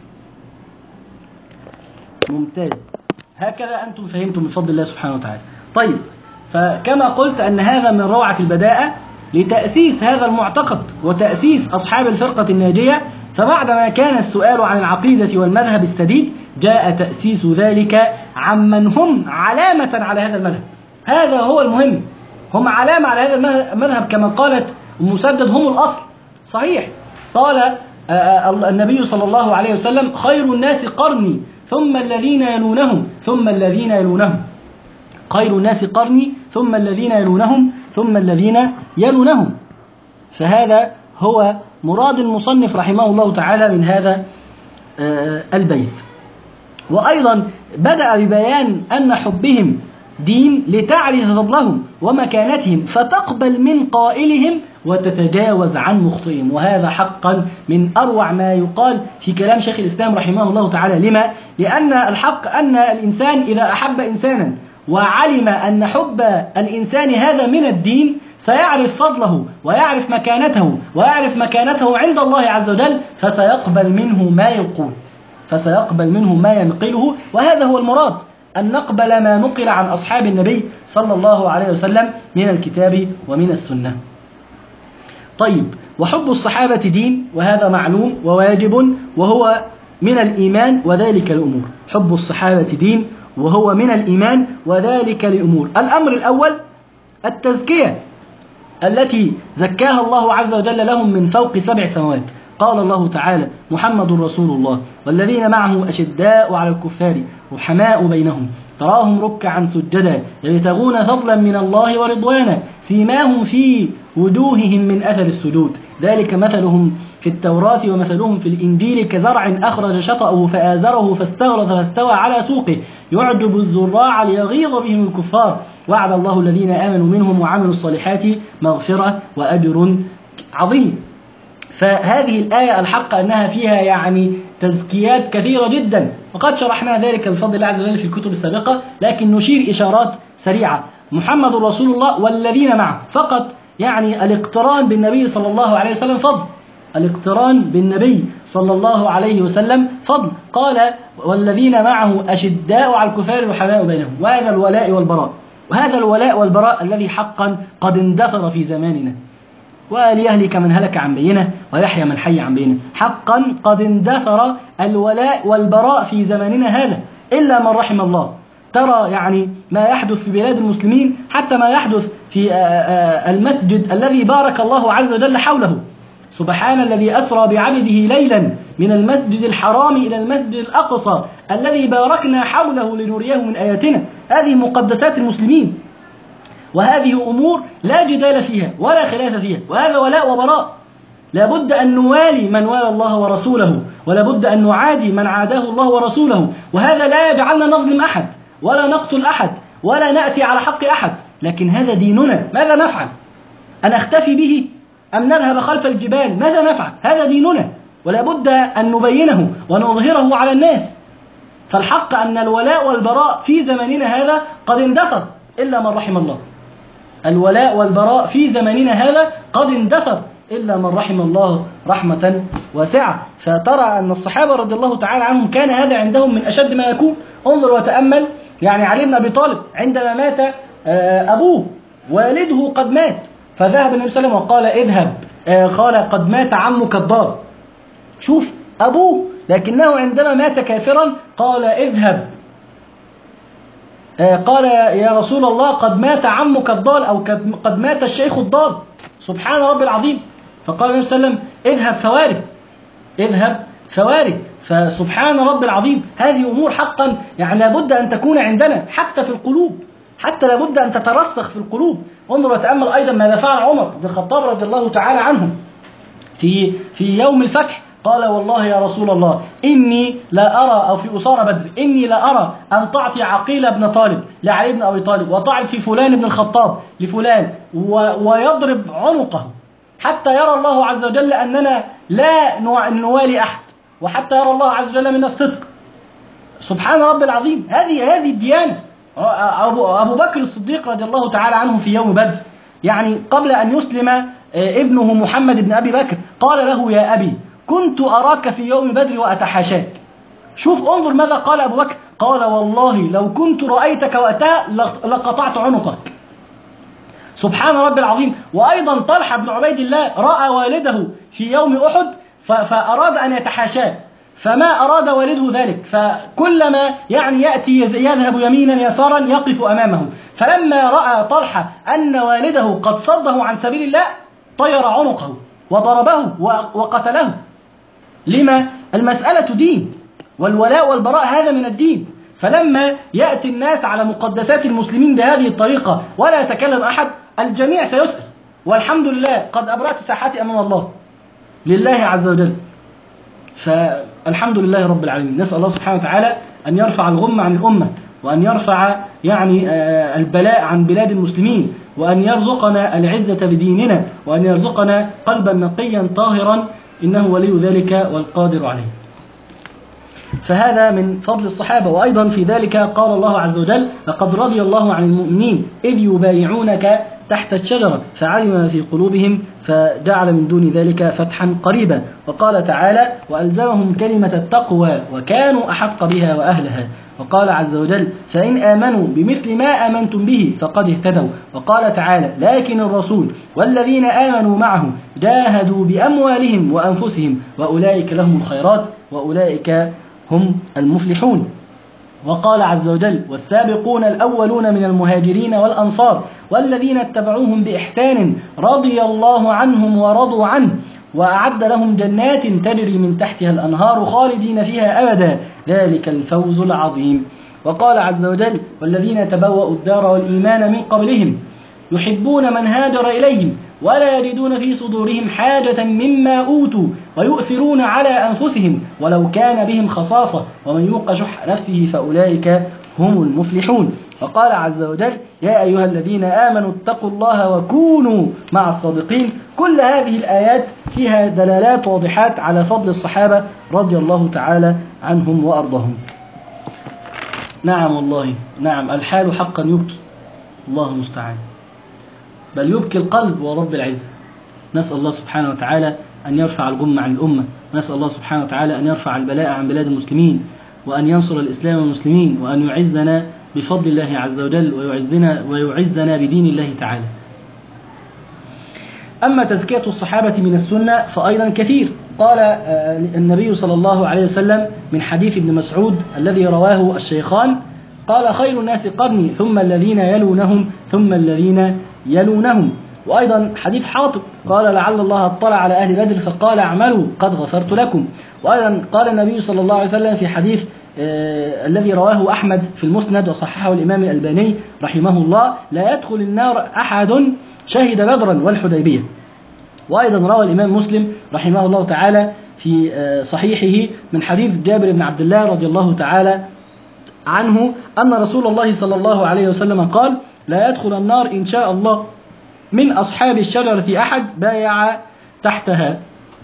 ممتاز. هكذا أنتم فهمتم بفضل الله سبحانه وتعالى. طيب، فكما قلت أن هذا من روعة البداءة لتأسيس هذا المعتقد وتأسيس أصحاب الفرقة الناجية. فبعدما كان السؤال عن العقيدة والمذهب السديد جاء تأسيس ذلك عمن هم علامة على هذا المذهب. هذا هو المهم، هم علامة على هذا المذهب كما قالت مسدد هم الأصل. صحيح، قال النبي صلى الله عليه وسلم خير الناس قرني ثم الذين يلونهم ثم الذين يلونهم. خير الناس قرني ثم الذين يلونهم ثم الذين يلونهم. فهذا هو مراد المصنف رحمه الله تعالى من هذا البيت. وأيضا بدأ ببيان أن حبهم دين لتعرف فضلهم ومكانتهم فتقبل من قائلهم وتتجاوز عن مخطئهم. وهذا حقا من أروع ما يقال في كلام شيخ الإسلام رحمه الله تعالى. لما؟ لأن الحق أن الإنسان إذا أحب إنسانا وعلم أن حب الإنسان هذا من الدين سيعرف فضله ويعرف مكانته ويعرف مكانته عند الله عز وجل، فسيقبل منه ما يقول، فسيقبل منه ما ينقله. وهذا هو المراد، أن نقبل ما نقل عن أصحاب النبي صلى الله عليه وسلم من الكتاب ومن السنة. طيب، وحب الصحابة دين، وهذا معلوم وواجب وهو من الإيمان وذلك الأمور. حب الصحابة دين وهو من الإيمان وذلك الأمور. الأمر الأول التزكية التي زكاها الله عز وجل لهم من فوق سبع سماوات. قال الله تعالى: محمد رسول الله والذين معه أشداء على الكفار رحماء بينهم تراهم ركعا سجدا يبتغون فضلا من الله ورضوانا سيماهم في وجوههم من أثر السجود ذلك مثلهم في التوراة ومثلهم في الإنجيل كزرع أخرج شطأه فآزره فاستغلظ فاستوى على سوقه يعجب الزراع ليغيظ بهم الكفار وعد الله الذين آمنوا منهم وعملوا الصالحات مغفرة وأجر عظيم. فهذه الآية الحق أنها فيها يعني تزكيات كثيرة جدا، وقد شرحنا ذلك بفضل الله عز وجل في الكتب السابقة، لكن نشير إشارات سريعة. محمد رسول الله والذين معه، فقط يعني الاقتران بالنبي صلى الله عليه وسلم فضل، الاقتران بالنبي صلى الله عليه وسلم فضل. قال: والذين معه أشداء على الكفار رحماء بينهم، وهذا الولاء والبراء، وهذا الولاء والبراء الذي حقا قد اندثر في زماننا. وليهلك من هلك عن بينه ويحيى من حي عن بينه. حقا قد اندثر الولاء والبراء في زماننا هذا إلا من رحم الله. ترى يعني ما يحدث في بلاد المسلمين، حتى ما يحدث في المسجد الذي بارك الله عز وجل حوله. سبحان الذي أسرى بعبده ليلا من المسجد الحرام إلى المسجد الأقصى الذي باركنا حوله لنريه من آياتنا. هذه مقدسات المسلمين، وهذه أمور لا جدال فيها ولا خلاف فيها، وهذا ولاء وبراء. لابد أن نوالي من والى الله ورسوله، ولابد أن نعادي من عاداه الله ورسوله، وهذا لا يجعلنا نظلم أحد ولا نقتل أحد ولا نأتي على حق أحد، لكن هذا ديننا. ماذا نفعل؟ أن أختفي به أم نذهب خلف الجبال؟ ماذا نفعل؟ هذا ديننا، ولابد أن نبينه ونظهره على الناس. فالحق أن الولاء والبراء في زماننا هذا قد اندثر إلا من رحم الله. الولاء والبراء في زماننا هذا قد اندثر إلا من رحم الله رحمة واسعة. فترى أن الصحابة رضي الله تعالى عنهم كان هذا عندهم من أشد ما يكون. انظر وتأمل يعني علي بن أبي طالب عندما مات أبوه، والده قد مات، فذهب النبي صلى الله عليه وسلم وقال: اذهب، قال: قد مات عمك الضار. شوف أبوه، لكنه عندما مات كافرا قال: اذهب، قال: يا رسول الله قد مات عمك الضال، أو قد مات الشيخ الضال. سبحان رب العظيم. فقال النبي صلى الله عليه وسلم: اذهب فوارد، اذهب فوارد. فسبحان رب العظيم. هذه أمور حقا يعني لابد أن تكون عندنا حتى في القلوب، حتى لابد أن تترسخ في القلوب. انظر وتأمل أيضا ماذا فعل عمر بن الخطاب رضي الله تعالى عنه في في يوم الفتح. قال: والله يا رسول الله إني لا أرى، أو في أسارة بدر، إني لا أرى أن تعطي عقيل بن طالب لعلي بن أبي طالب، وتعطي في فلان بن الخطاب لفلان، ويضرب عنقه حتى يرى الله عز وجل أننا لا نوالي أحد، وحتى يرى الله عز وجل منا الصدق. سبحان رب العظيم. هذه هذه الديانة. أبو, أبو بكر الصديق رضي الله تعالى عنه في يوم بدر، يعني قبل أن يسلم ابنه محمد بن أبي بكر قال له: يا أبي كنت أراك في يوم بدر وأتحاشاك. شوف انظر ماذا قال أبو بكر، قال: والله لو كنت رأيتك وقتها لقطعت عنقك. سبحان رب العظيم. وأيضا طلحة بن عبيد الله رأى والده في يوم أحد فأراد أن يتحاشاه، فما أراد والده ذلك، فكلما يعني يأتي يذهب يمينا يسارا يقف أمامه. فلما رأى طلحة أن والده قد صده عن سبيل الله طير عنقه وضربه وقتله. لما؟ المسألة دين، والولاء والبراء هذا من الدين. فلما يأتي الناس على مقدسات المسلمين بهذه الطريقة ولا يتكلم أحد، الجميع سيسأل، والحمد لله قد أبرأت ساحتي أمام الله لله عز وجل. فالحمد لله رب العالمين. نسأل الله سبحانه وتعالى أن يرفع الغم عن الأمة، وأن يرفع يعني البلاء عن بلاد المسلمين، وأن يرزقنا العزة بديننا، وأن يرزقنا قلبا نقيا طاهرا، إنه ولي ذلك والقادر عليه. فهذا من فضل الصحابة. وأيضا في ذلك قال الله عز وجل: لقد رضي الله عن المؤمنين إذ يبايعونك تحت الشجرة فعلم ما في قلوبهم فجعل من دون ذلك فتحا قريبا. وقال تعالى: وألزمهم كلمة التقوى وكانوا أحق بها وأهلها. وقال عز وجل: فإن آمنوا بمثل ما آمنتم به فقد اهتدوا. وقال تعالى: لكن الرسول والذين آمنوا معه جاهدوا بأموالهم وأنفسهم وأولئك لهم الخيرات وأولئك هم المفلحون. وقال عز وجل: والسابقون الأولون من المهاجرين والأنصار والذين اتبعوهم بإحسان رضي الله عنهم ورضوا عنه وأعد لهم جنات تجري من تحتها الأنهار خالدين فيها أبدا ذلك الفوز العظيم. وقال عز وجل: والذين تبوأوا الدار والإيمان من قبلهم يحبون من هاجر إليهم ولا يجدون في صدورهم حاجة مما أوتوا ويؤثرون على أنفسهم ولو كان بهم خصاصة ومن يوق شح نفسه فأولئك هم المفلحون. وقال عز وجل: يا أيها الذين آمنوا اتقوا الله وكونوا مع الصادقين. كل هذه الآيات فيها دلالات واضحات على فضل الصحابة رضي الله تعالى عنهم وأرضاهم. نعم والله، نعم الحال حقا يبكي، الله المستعان، بل يبكي القلب ورب العزة. نسأل الله سبحانه وتعالى أن يرفع الغم عن الأمة، نسأل الله سبحانه وتعالى أن يرفع البلاء عن بلاد المسلمين، وأن ينصر الإسلام والمسلمين، وأن يعزنا بفضل الله عز وجل ويعزنا, ويعزنا بدين الله تعالى. أما تزكية الصحابة من السنة فأيضا كثير. قال النبي صلى الله عليه وسلم من حديث ابن مسعود الذي رواه الشيخان قال: خير الناس قرني ثم الذين يلونهم ثم الذين يلونهم. وأيضا حديث حاطب قال: لعل الله اطلع على أهل بدر فقال: اعملوا قد غفرت لكم. وأيضا قال النبي صلى الله عليه وسلم في حديث آه الذي رواه أحمد في المسند وصححه الإمام الألباني رحمه الله: لا يدخل النار أحد شهد بدرا والحديبية. وأيضا روى الإمام مسلم رحمه الله تعالى في آه صحيحه من حديث جابر بن عبد الله رضي الله تعالى عنه أن رسول الله صلى الله عليه وسلم قال: لا يدخل النار إن شاء الله من أصحاب الشجرة أحد بايع تحتها.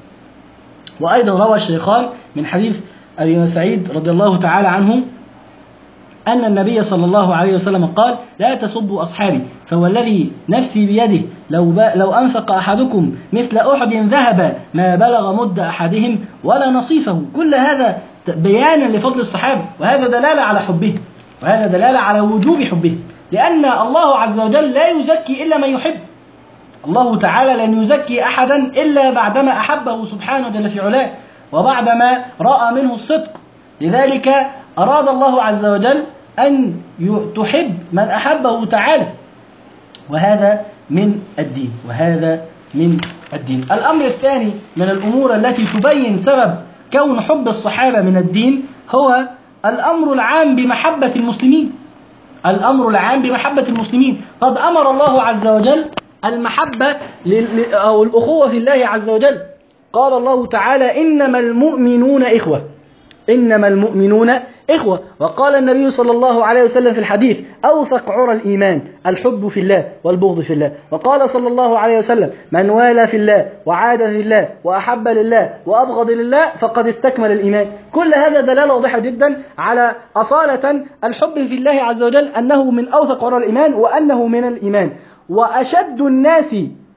وأيضا روى الشيخان من حديث أبي سعيد رضي الله تعالى عنه أن النبي صلى الله عليه وسلم قال: لا تسبوا أصحابي فوالذي نفسي بيده لو, لو أنفق أحدكم مثل أحد ذهب ما بلغ مد أحدهم ولا نصيفه. كل هذا بيانا لفضل الصحابة، وهذا دلالة على حبهم، وهذا دلالة على وجوب حبهم، لأن الله عز وجل لا يزكي إلا من يحب. الله تعالى لن يزكي أحدا إلا بعدما أحبه سبحانه جل في علاه وبعدما رأى منه الصدق. لذلك أراد الله عز وجل أن تحب من أحبه تعالى، وهذا من الدين، وهذا من الدين. الأمر الثاني من الأمور التي تبين سبب كون حب الصحابة من الدين هو الأمر العام بمحبة المسلمين. الأمر العام بمحبة المسلمين. قد أمر الله عز وجل المحبة أو الأخوة في الله عز وجل. قال الله تعالى: إنما المؤمنون إخوة، إنما المؤمنون إخوة. وقال النبي صلى الله عليه وسلم في الحديث: أوثق عرى الإيمان الحب في الله والبغض في الله. وقال صلى الله عليه وسلم: من والى في الله وعاد في الله وأحب لله وأبغض لله فقد استكمل الإيمان. كل هذا دلالة واضحة جدا على أصالة الحب في الله عز وجل، أنه من أوثق عرى الإيمان وأنه من الإيمان. وأشد الناس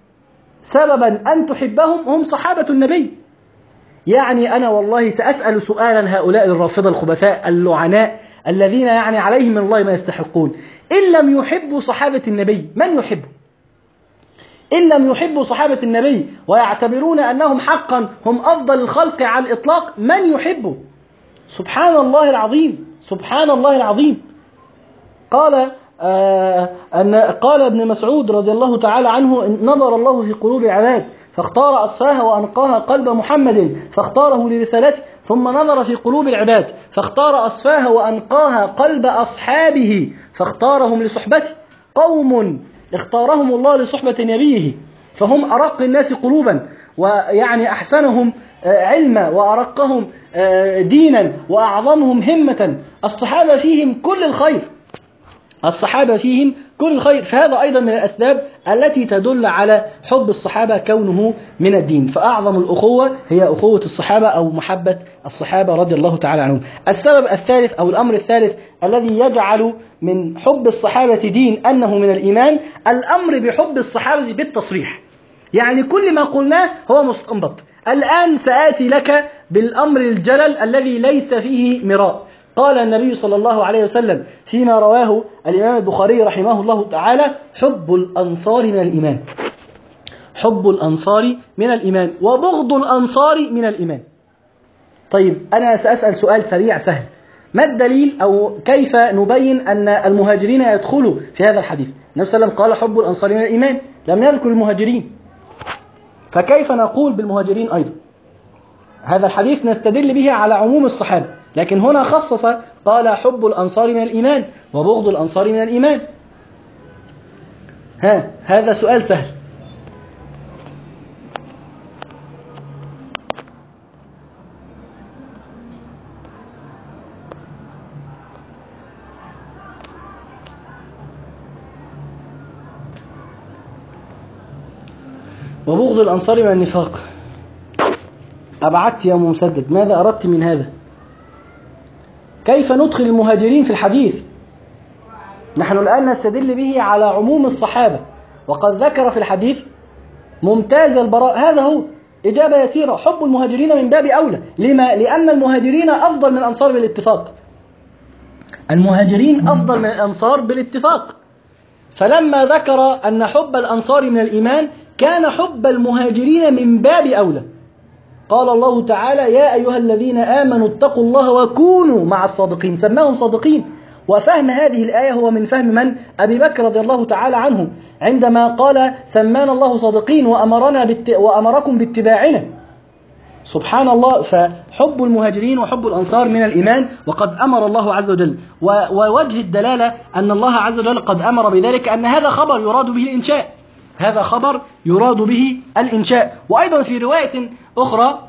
سببا أن تحبهم هم صحابة النبي. يعني أنا والله سأسأل سؤالا هؤلاء الرافضة الخبثاء اللعناء الذين يعني عليهم من الله ما يستحقون: إن لم يحبوا صحابة النبي من يحبه؟ إن لم يحبوا صحابة النبي ويعتبرون أنهم حقا هم أفضل الخلق على الإطلاق من يحبه؟ سبحان الله العظيم، سبحان الله العظيم. قال آه أن قال ابن مسعود رضي الله تعالى عنه: نظر الله في قلوب العباد فاختار أصفاها وأنقاها قلب محمد فاختاره لرسالته، ثم نظر في قلوب العباد فاختار أصفاها وأنقاها قلب أصحابه فاختارهم لصحبته. قوم اختارهم الله لصحبة نبيه فهم أرق الناس قلوبا، ويعني أحسنهم علما وأرقهم دينا وأعظمهم همة. الصحابة فيهم كل الخير، الصحابة فيهم كل الخير. فهذا أيضا من الأسباب التي تدل على حب الصحابة كونه من الدين. فأعظم الأخوة هي أخوة الصحابة أو محبة الصحابة رضي الله تعالى عنهم. السبب الثالث أو الأمر الثالث الذي يجعل من حب الصحابة دين أنه من الإيمان الأمر بحب الصحابة بالتصريح. يعني كل ما قلناه هو مستنبط. الآن سآتي لك بالأمر الجلل الذي ليس فيه مراء. قال النبي صلى الله عليه وسلم فيما رواه الإمام البخاري رحمه الله تعالى: حب الأنصار من الإيمان، حب الأنصار من الإيمان وبغض الأنصار من الإيمان. طيب أنا سأسأل سؤال سريع سهل: ما الدليل أو كيف نبين أن المهاجرين يدخلوا في هذا الحديث؟ النبي صلى الله عليه وسلم قال حب الأنصار من الإيمان، لم يذكر المهاجرين، فكيف نقول بالمهاجرين أيضا؟ هذا الحديث نستدل به على عموم الصحابة، لكن هنا خصص قال حب الأنصار من الإيمان وبغض الأنصار من الإيمان. ها هذا سؤال سهل. وبغض الأنصار من النفاق، أبعدت يا مسدد، ماذا أردت من هذا؟ كيف ندخل المهاجرين في الحديث؟ نحن الآن نستدل به على عموم الصحابة، وقد ذكر في الحديث ممتاز البراء، هذا هو إجابة يسيرة، حب المهاجرين من باب أولى. لما؟ لأن المهاجرين أفضل من الأنصار بالاتفاق، المهاجرين أفضل من الأنصار بالاتفاق. فلما ذكر أن حب الأنصار من الإيمان كان حب المهاجرين من باب أولى. قال الله تعالى يا أيها الذين آمنوا اتقوا الله وكونوا مع الصادقين، سماهم صادقين. وفهم هذه الآية هو من فهم من؟ أبي بكر رضي الله تعالى عنه، عندما قال سمانا الله صادقين وأمرنا بالت... وأمركم باتباعنا. سبحان الله. فحب المهاجرين وحب الأنصار من الإيمان، وقد أمر الله عز وجل، و... ووجه الدلالة أن الله عز وجل قد أمر بذلك أن هذا خبر يراد به الإنشاء، هذا خبر يراد به الإنشاء. وأيضا في رواية أخرى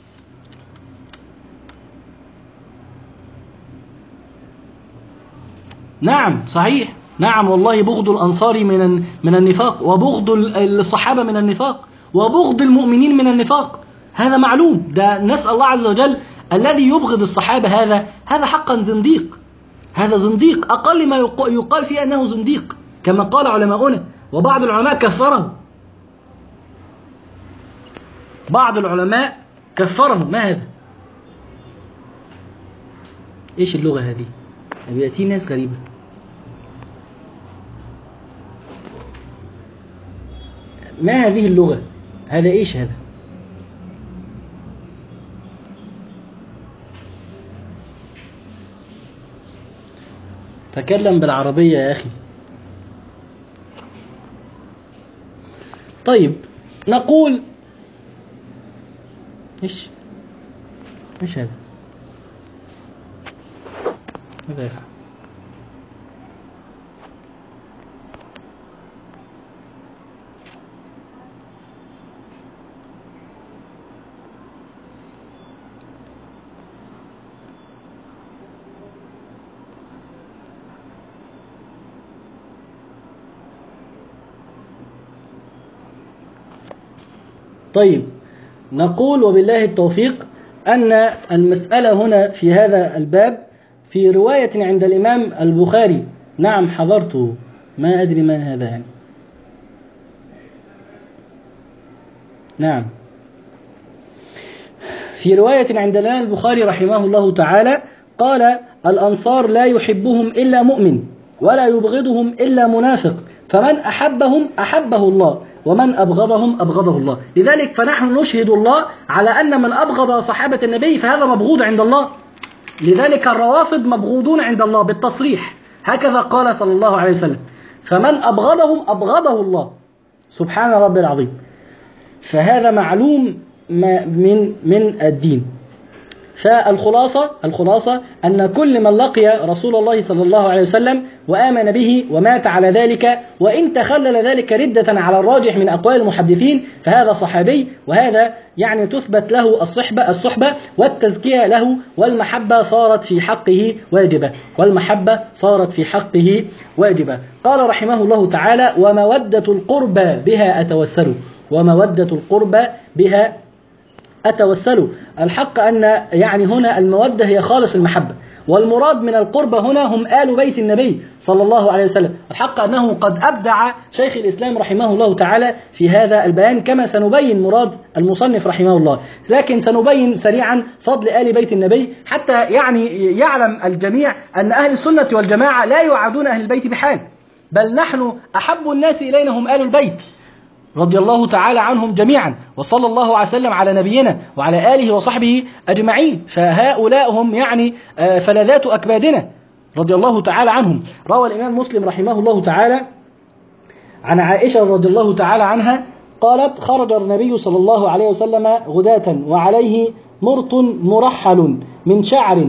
نعم صحيح، نعم والله بغض الأنصار من من النفاق، وبغض الصحابة من النفاق، وبغض المؤمنين من النفاق، هذا معلوم. ده نسأل الله عز وجل الذي يبغض الصحابة هذا هذا حقا زنديق، هذا زنديق، أقل ما يقال فيه أنه زنديق كما قال علماؤنا. وبعض العلماء كفره، بعض العلماء كفره. ما هذا؟ ايش اللغة هذه؟ بيأتي ناس غريبة. ما هذه اللغة؟ هذا ايش هذا؟ تكلم بالعربية يا أخي. طيب نقول ايش ايش هذا؟ ماذا يفعل؟ طيب نقول وبالله التوفيق أن المسألة هنا في هذا الباب في رواية عند الإمام البخاري. نعم حضرته، ما أدري ما هذا يعني. نعم في رواية عند الإمام البخاري رحمه الله تعالى قال الأنصار لا يحبهم إلا مؤمن ولا يبغضهم إلا منافق، فمن أحبهم أحبه الله ومن أبغضهم أبغضه الله. لذلك فنحن نشهد الله على أن من أبغض صحابة النبي فهذا مبغوض عند الله. لذلك الروافض مبغوضون عند الله بالتصريح، هكذا قال صلى الله عليه وسلم فمن أبغضهم أبغضه الله سبحان ربي العظيم. فهذا معلوم من من الدين. فالخلاصة الخلاصة أن كل من لقي رسول الله صلى الله عليه وسلم وآمن به ومات على ذلك، وإن تخلل ذلك ردة على الراجح من أقوال المحدثين، فهذا صحابي، وهذا يعني تثبت له الصحبة الصحبة والتزكية له، والمحبة صارت في حقه واجبة، والمحبة صارت في حقه واجبة. قال رحمه الله تعالى ومودة القربى بها أتوسل، ومودة القربى بها أتوسل. الحق أن يعني هنا المودة هي خالص المحبة، والمراد من القربة هنا هم آل بيت النبي صلى الله عليه وسلم. الحق أنه قد أبدع شيخ الإسلام رحمه الله تعالى في هذا البيان، كما سنبين مراد المصنف رحمه الله، لكن سنبين سريعا فضل آل بيت النبي حتى يعني يعلم الجميع أن أهل السنة والجماعة لا يعادون أهل البيت بحال، بل نحن أحب الناس إلينا هم آل البيت، رضي الله تعالى عنهم جميعا، وصلى الله عليه وسلم على نبينا وعلى آله وصحبه أجمعين، فهؤلاء هم يعني فلذات أكبادنا رضي الله تعالى عنهم. روى الإمام مسلم رحمه الله تعالى عن عائشة رضي الله تعالى عنها قالت: خرج النبي صلى الله عليه وسلم غداة وعليه مرط مرحل من شعر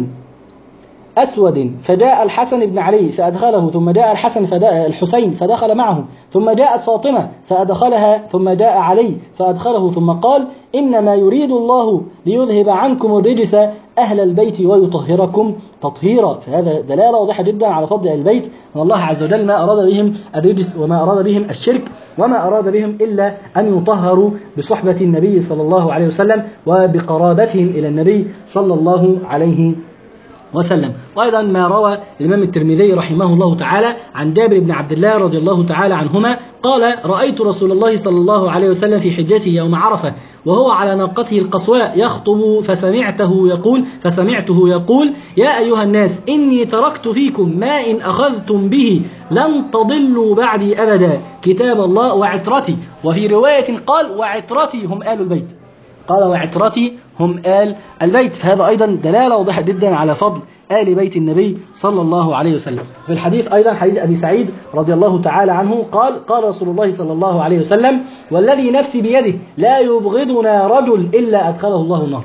أسود، فجاء الحسن بن علي فأدخله، ثم جاء الحسن فداء الحسين فدخل معه، ثم جاءت فاطمة فأدخلها، ثم جاء علي فأدخله، ثم قال: إنما يريد الله ليذهب عنكم الرجس أهل البيت ويطهركم تطهيرا. فهذا دلالة واضحة جدا على فضل البيت، وأن الله عز وجل ما أراد بهم الرجس وما أراد بهم الشرك وما أراد بهم إلا أن يطهروا بصحبة النبي صلى الله عليه وسلم وبقرابتهم إلى النبي صلى الله عليه وسلم. وأيضا ما روى الإمام الترمذي رحمه الله تعالى عن جابر بن عبد الله رضي الله تعالى عنهما قال: رأيت رسول الله صلى الله عليه وسلم في حجته يوم عرفة وهو على ناقته القصواء يخطب، فسمعته يقول فسمعته يقول: يا أيها الناس إني تركت فيكم ما إن أخذتم به لن تضلوا بعدي أبدا، كتاب الله وعترتي. وفي رواية قال: وعترتي هم آل البيت، قال: وعترتي هم آل البيت. فهذا أيضا دلالة واضحة جدا على فضل آل بيت النبي صلى الله عليه وسلم. في الحديث أيضا حديث أبي سعيد رضي الله تعالى عنه قال: قال رسول الله صلى الله عليه وسلم: والذي نفسي بيده لا يبغضنا رجل إلا أدخله الله النار،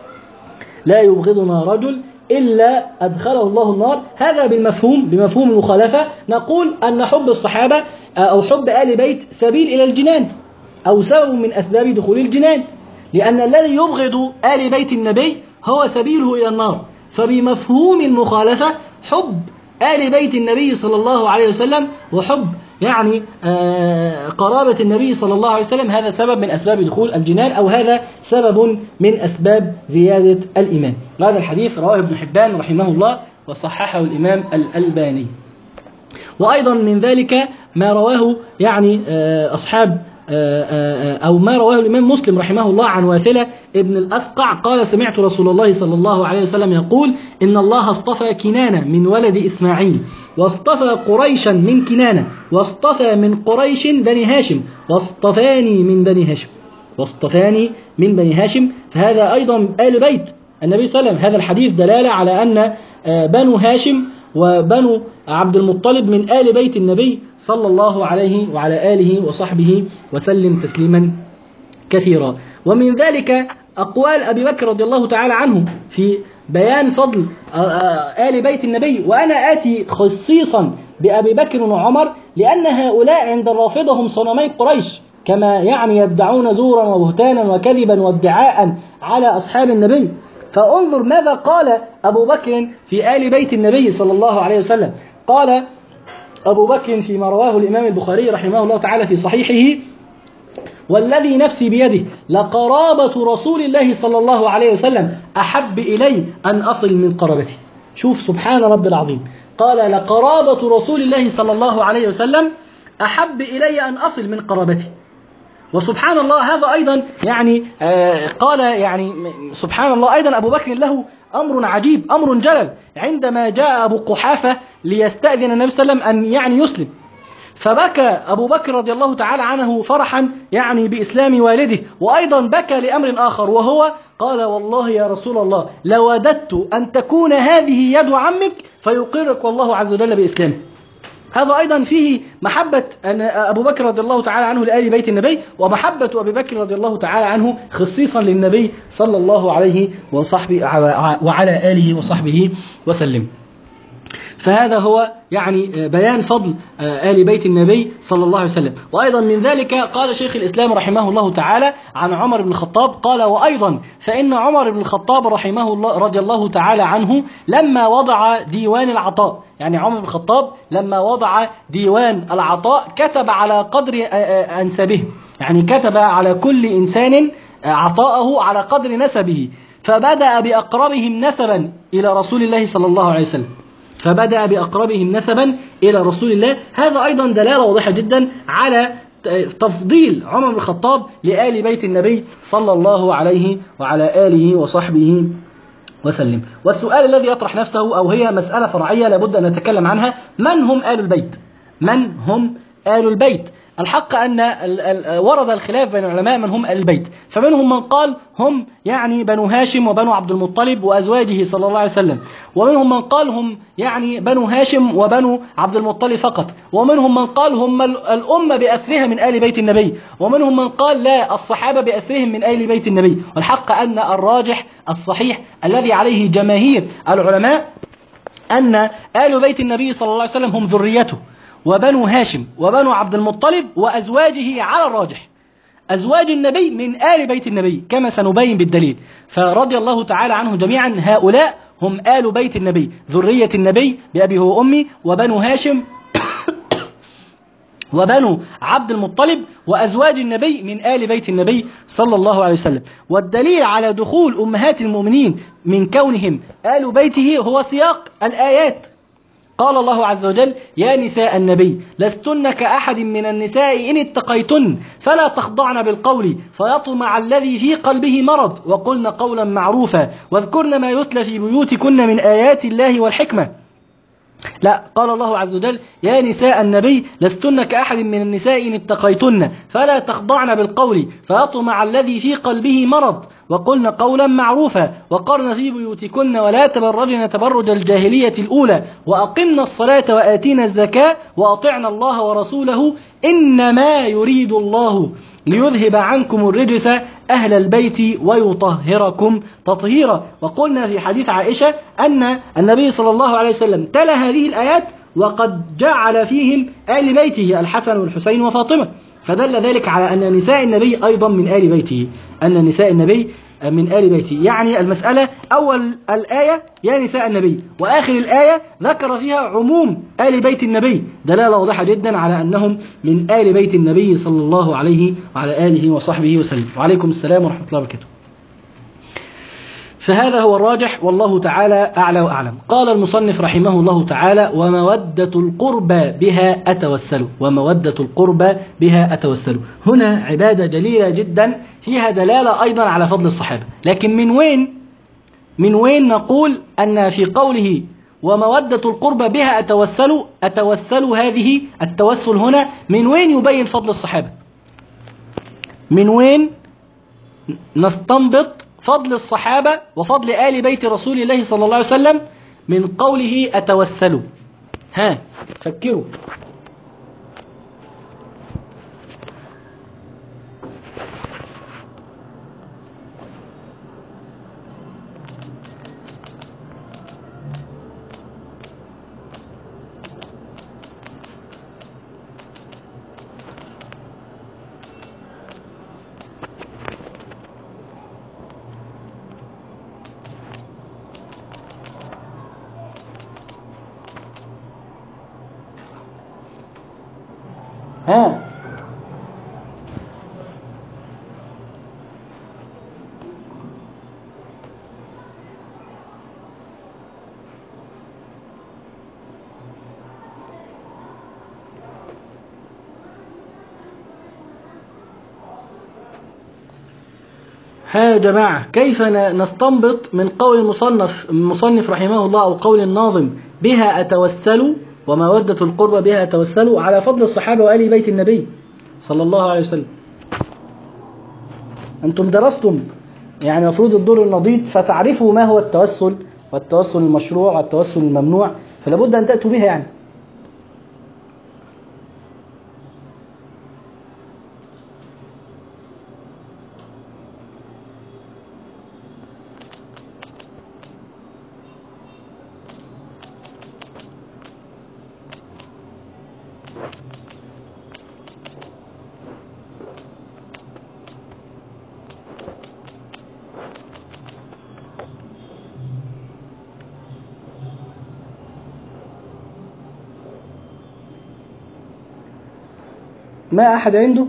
لا يبغضنا رجل إلا أدخله الله النار. هذا بالمفهوم بمفهوم المخالفة نقول أن حب الصحابة أو حب آل بيت سبيل إلى الجنان أو سبب من أسباب دخول الجنان، لأن الذي يبغض آل بيت النبي هو سبيله إلى النار. فبمفهوم المخالفة حب آل بيت النبي صلى الله عليه وسلم وحب يعني آه قرابة النبي صلى الله عليه وسلم هذا سبب من أسباب دخول الجنان، أو هذا سبب من أسباب زيادة الإيمان. هذا الحديث رواه ابن حبان رحمه الله وصححه الإمام الألباني. وأيضا من ذلك ما رواه يعني آه أصحاب أو ما رواه الإمام مسلم رحمه الله عن واثلة ابن الأسقع قال: سمعت رسول الله صلى الله عليه وسلم يقول: إن الله اصطفى كنانة من ولد إسماعيل، واصطفى قريشا من كنانة، واصطفى من قريش بني هاشم، واصطفاني من بني هاشم، واصطفاني من بني هاشم. فهذا أيضا آل بيت النبي صلى الله عليه وسلم. هذا الحديث دلالة على أن بنو هاشم وبنو عبد المطلب من آل بيت النبي صلى الله عليه وعلى آله وصحبه وسلم تسليما كثيرا. ومن ذلك أقوال أبي بكر رضي الله تعالى عنه في بيان فضل آل بيت النبي. وأنا آتي خصيصا بأبي بكر وعمر لأن هؤلاء عند الرافضة هم صنمي قريش، كما يعني يدعون زورا وبهتانا وكذبا وادعاء على أصحاب النبي. فانظر ماذا قال أبو بكر في آل بيت النبي صلى الله عليه وسلم. قال أبو بكر فيما رواه الإمام البخاري رحمه الله تعالى في صحيحه: والذي نفسي بيده لقرابة رسول الله صلى الله عليه وسلم أحب إلي أن أصل من قرابته. شوف سبحان رب العظيم، قال: لقرابة رسول الله صلى الله عليه وسلم أحب إلي أن أصل من قرابته. وسبحان الله هذا أيضا يعني آه قال يعني سبحان الله أيضا أبو بكر له أمر عجيب، أمر جلل، عندما جاء أبو قحافة ليستأذن النبي صلى الله عليه وسلم أن يعني يسلم، فبكى أبو بكر رضي الله تعالى عنه فرحا يعني بإسلام والده. وأيضا بكى لأمر آخر، وهو قال: والله يا رسول الله لوددت أن تكون هذه يد عمك فيقرك الله عز وجل بإسلامه. هذا أيضا فيه محبة أن أبو بكر رضي الله تعالى عنه لآل بيت النبي، ومحبة أبي بكر رضي الله تعالى عنه خصيصا للنبي صلى الله عليه وصحبه وعلى آله وصحبه وسلم. فهذا هو يعني بيان فضل آل بيت النبي صلى الله عليه وسلم. وأيضا من ذلك قال شيخ الإسلام رحمه الله تعالى عن عمر بن الخطاب قال: وأيضا فإن عمر بن الخطاب رحمه الله رضي الله تعالى عنه لما وضع ديوان العطاء، يعني عمر بن الخطاب لما وضع ديوان العطاء كتب على قدر أنسابه، يعني كتب على كل إنسان عطاءه على قدر نسبه، فبدأ بأقربهم نسبا إلى رسول الله صلى الله عليه وسلم، فبدأ بأقربهم نسبا إلى رسول الله. هذا أيضا دلالة واضحة جدا على تفضيل عمر بن الخطاب لآل بيت النبي صلى الله عليه وعلى آله وصحبه وسلم. والسؤال الذي يطرح نفسه، أو هي مسألة فرعية لابد أن نتكلم عنها: من هم آل البيت؟ من هم آل البيت؟ الحق أن ورد الخلاف بين العلماء من هم آل البيت، فمنهم من قال هم يعني بنو هاشم وبنو عبد المطلب وأزواجه صلى الله عليه وسلم، ومنهم من قال هم يعني بنو هاشم وبنو عبد المطلب فقط، ومنهم من قال هم الأمة بأسرها من آل بيت النبي، ومنهم من قال لا، الصحابة بأسرهم من آل بيت النبي. والحق أن الراجح الصحيح الذي عليه جماهير العلماء أن آل بيت النبي صلى الله عليه وسلم هم ذريته، وبنو هاشم وبنو عبد المطلب وأزواجه على الراجح. أزواج النبي من آل بيت النبي كما سنبين بالدليل. فرضي الله تعالى عنهم جميعا، هؤلاء هم آل بيت النبي، ذرية النبي بأبي هو أمي، وبنو هاشم وبنو عبد المطلب وأزواج النبي من آل بيت النبي صلى الله عليه وسلم. والدليل على دخول أمهات المؤمنين من كونهم آل بيته هو سياق الآيات. قال الله عز وجل: يا نساء النبي لستن كأحد من النساء إن اتقيتن فلا تخضعن بالقول فيطمع الذي في قلبه مرض وقلن قولا معروفا واذكرن ما يتلى في بيوتكن من آيات الله والحكمة. لا، قال الله عز وجل: يا نساء النبي لستن كأحد من النساء إن اتقيتن فلا تخضعن بالقول فيطمع الذي في قلبه مرض وقلن قولا معروفا وقرن في بيوتكن ولا تبرجن تبرج الجاهلية الأولى وأقمنا الصلاة وآتينا الزكاة وأطعنا الله ورسوله إنما يريد الله ليذهب عنكم الرجس أهل البيت ويطهركم تطهيرا. وقلنا في حديث عائشة أن النبي صلى الله عليه وسلم تلا هذه الآيات وقد جعل فيهم آل بيته الحسن والحسين وفاطمة، فدل ذلك على أن نساء النبي أيضا من آل بيته، أن نساء النبي من آل بيته. يعني المسألة أول الآية يا نساء النبي، وآخر الآية ذكر فيها عموم آل بيت النبي، دلالة واضحة جدا على أنهم من آل بيت النبي صلى الله عليه وعلى آله وصحبه وسلم. وعليكم السلام ورحمة الله وبركاته. فهذا هو الراجح والله تعالى أعلى وأعلم. قال المصنف رحمه الله تعالى: ومودة القربى بها أتوسل. ومودة القربى بها أتوسل، هنا عبادة جليلة جدا فيها دلالة أيضا على فضل الصحابة. لكن من وين من وين نقول أن في قوله ومودة القربى بها أتوسل أتوسل هذه التوسل هنا من وين يبين فضل الصحابة؟ من وين نستنبط فضل الصحابة وفضل آل بيت رسول الله صلى الله عليه وسلم من قوله أتوسلوا؟ ها فكروا. ها ها يا جماعة، كيف نستنبط من قول المصنف المصنف رحمه الله أو قول الناظم بها أتوسلوا ومودة القربى بها أتوسلوا على فضل الصحابة وآل بيت النبي صلى الله عليه وسلم؟ أنتم درستم يعني مفروض الدور النضيد فتعرفوا ما هو التوسل والتوسل المشروع والتوسل الممنوع، فلا بد أن تأتوا بها. يعني ما أحد عنده؟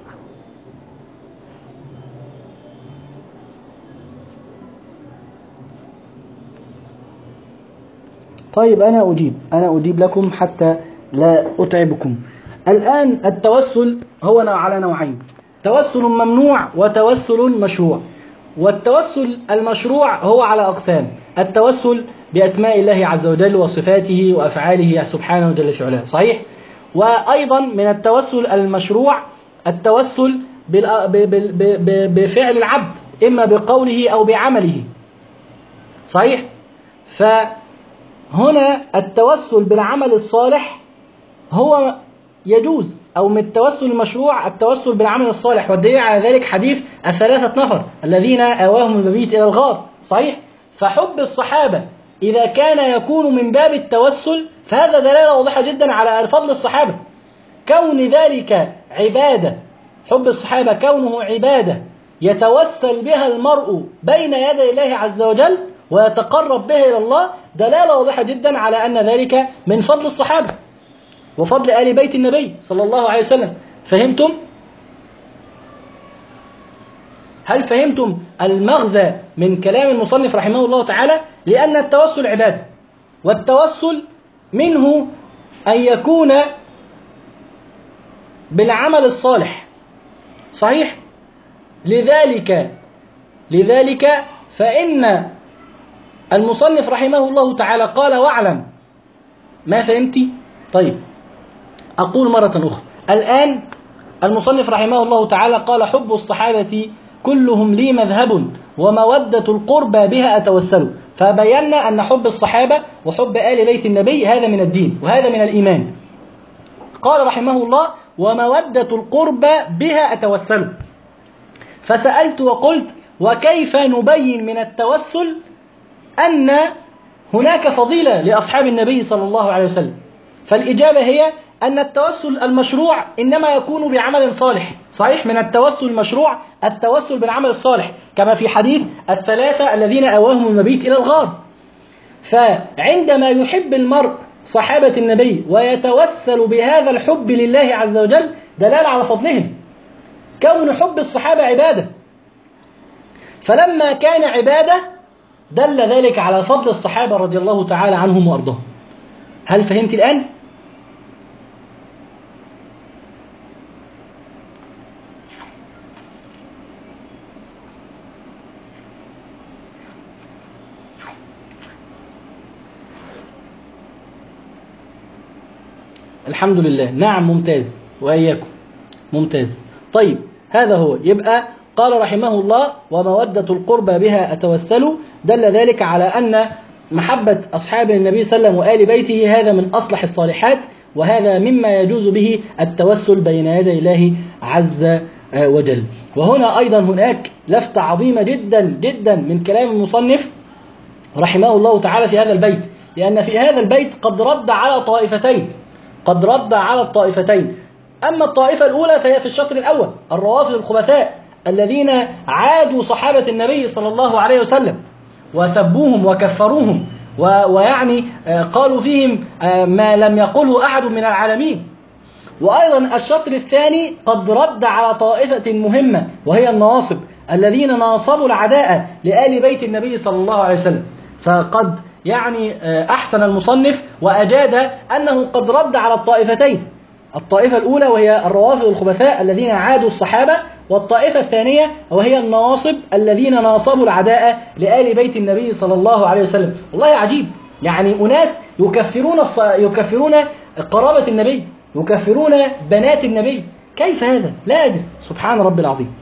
طيب أنا أجيب أنا أجيب لكم حتى لا أتعبكم. الآن التوسل هو على نوعين: توسل ممنوع وتوسل مشروع. والتوسل المشروع هو على أقسام: التوسل بأسماء الله عز وجل وصفاته وأفعاله سبحانه جل في علاه، صحيح؟ وأيضا من التوسل المشروع التوسل بفعل العبد، إما بقوله أو بعمله. صحيح؟ فهنا التوسل بالعمل الصالح هو يجوز، أو من التوسل المشروع التوسل بالعمل الصالح، والدليل على ذلك حديث الثلاثة نفر الذين آواهم المبيت إلى الغار. صحيح؟ فحب الصحابة إذا كان يكون من باب التوسل فهذا دلالة واضحة جدا على فضل الصحابة، كون ذلك عبادة، حب الصحابة كونه عبادة يتوسل بها المرء بين يدي الله عز وجل ويتقرب به إلى الله، دلالة واضحة جدا على أن ذلك من فضل الصحابة وفضل آل بيت النبي صلى الله عليه وسلم. فهمتم؟ هل فهمتم المغزى من كلام المصنف رحمه الله تعالى؟ لأن التوسل عبادة، والتوسل منه أن يكون بالعمل الصالح. صحيح؟ لذلك لذلك فإن المصنف رحمه الله تعالى قال: واعلم. ما فهمتي؟ طيب أقول مرة أخرى. الآن المصنف رحمه الله تعالى قال: حب الصحابة كلهم لي مذهب ومودة القربى بها أتوسل. فبينا أن حب الصحابة وحب آل بيت النبي هذا من الدين وهذا من الإيمان. قال رحمه الله: ومودة القربى بها أتوسل. فسألت وقلت: وكيف نبين من التوسل أن هناك فضيلة لأصحاب النبي صلى الله عليه وسلم؟ فالإجابة هي أن التوسل المشروع إنما يكون بعمل صالح. صحيح؟ من التوسل المشروع التوسل بالعمل الصالح، كما في حديث الثلاثة الذين آواهم المبيت إلى الغار. فعندما يحب المرء صحابة النبي ويتوسل بهذا الحب لله عز وجل دلالة على فضلهم، كون حب الصحابة عبادة، فلما كان عبادة دل ذلك على فضل الصحابة رضي الله تعالى عنهم وأرضاهم. هل فهمت الآن؟ الحمد لله. نعم، ممتاز، وإياكم ممتاز. طيب هذا هو. يبقى قال رحمه الله: ومودة القربى بها أتوسل، دل ذلك على أن محبة أصحاب النبي صلى الله عليه وسلم وآل بيته هذا من أصلح الصالحات، وهذا مما يجوز به التوسل بين يدي الله عز وجل. وهنا أيضا هناك لفتة عظيمة جدا جدا من كلام المصنف رحمه الله تعالى في هذا البيت، لأن في هذا البيت قد رد على طائفتين قد رد على الطائفتين. أما الطائفة الأولى فهي في الشطر الأول، الروافض الخبثاء الذين عادوا صحابة النبي صلى الله عليه وسلم وسبوهم وكفروهم، ويعني قالوا فيهم ما لم يقله أحد من العالمين. وأيضا الشطر الثاني قد رد على طائفة مهمة وهي النواصب الذين ناصبوا العداء لآل بيت النبي صلى الله عليه وسلم. فقد يعني أحسن المصنف وأجاد أنه قد رد على الطائفتين، الطائفة الأولى وهي الروافض الخبثاء الذين عادوا الصحابة، والطائفة الثانية وهي النواصب الذين ناصبوا العداء لآل بيت النبي صلى الله عليه وسلم. والله عجيب، يعني أناس يكفرون يكفرون قرابة النبي، يكفرون بنات النبي. كيف هذا؟ لا أدري، سبحان رب العظيم.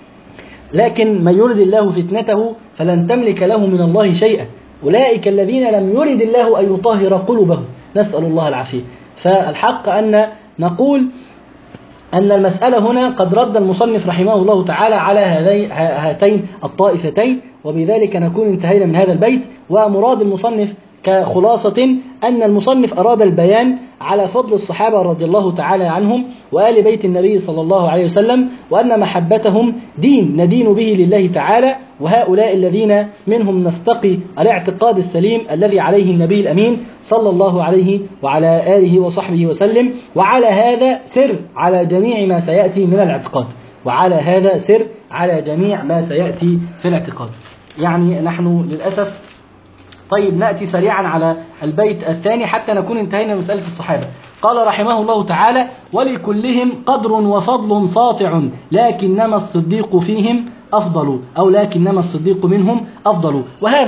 لكن من يرد الله فتنته فلن تملك له من الله شيئا، أولئك الذين لم يرد الله أن يطهر قلوبهم، نسأل الله العافية. فالحق أن نقول أن المسألة هنا قد رد المصنف رحمه الله تعالى على هاتين الطائفتين، وبذلك نكون انتهينا من هذا البيت. ومراد المصنف كخلاصة أن المصنف أراد البيان على فضل الصحابة رضي الله تعالى عنهم وآل بيت النبي صلى الله عليه وسلم، وأن محبتهم دين ندين به لله تعالى، وهؤلاء الذين منهم نستقي الاعتقاد السليم الذي عليه النبي الأمين صلى الله عليه وعلى آله وصحبه وسلم. وعلى هذا سر على جميع ما سيأتي من الاعتقاد، وعلى هذا سر على جميع ما سيأتي في الاعتقاد. يعني نحن للأسف. طيب نأتي سريعا على البيت الثاني حتى نكون انتهينا من مسألة الصحابة. قال رحمه الله تعالى: ولكلهم قدر وفضل ساطع، لكنما الصديق فيهم أفضل، أو لكنما الصديق منهم أفضل. وهذا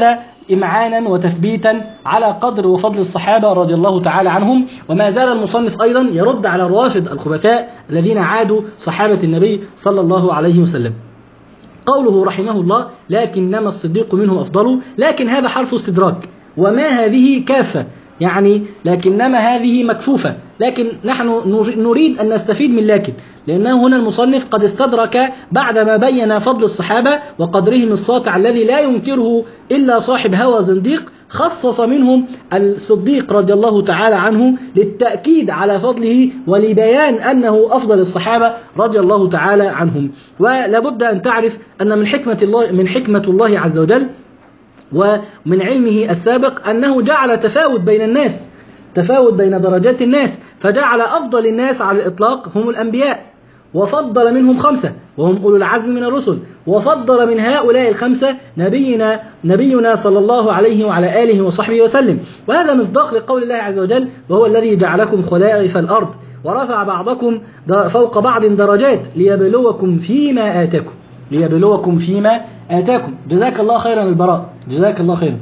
إمعانا وتثبيتا على قدر وفضل الصحابة رضي الله تعالى عنهم. وما زال المصنف أيضا يرد على الروافض الخبثاء الذين عادوا صحابة النبي صلى الله عليه وسلم. قوله رحمه الله لكنما الصديق منه أفضل، لكن هذا حرف استدراك، وما هذه كافة، يعني لكنما هذه مكفوفة، لكن نحن نريد أن نستفيد من لكن، لأنه هنا المصنف قد استدرك بعدما بين فضل الصحابة وقدرهم الساطع الذي لا ينكره إلا صاحب هوى زنديق، خصص منهم الصديق رضي الله تعالى عنه للتأكيد على فضله ولبيان أنه أفضل الصحابة رضي الله تعالى عنهم. ولابد أن تعرف أن من حكمة الله من حكمة الله عز وجل ومن علمه السابق أنه جعل تفاوت بين الناس، تفاوت بين درجات الناس، فجعل أفضل الناس على الإطلاق هم الأنبياء، وفضل منهم خمسة وهم أولو العزم من الرسل، وفضل من هؤلاء الخمسة نبينا نبينا صلى الله عليه وعلى آله وصحبه وسلم. وهذا مصداق لقول الله عز وجل وهو الذي جعلكم خلائف الأرض ورفع بعضكم فوق بعض درجات ليبلوكم فيما آتاكم ليبلوكم فيما آتاكم. جزاك الله خيرا البراء، جزاك الله خيرا.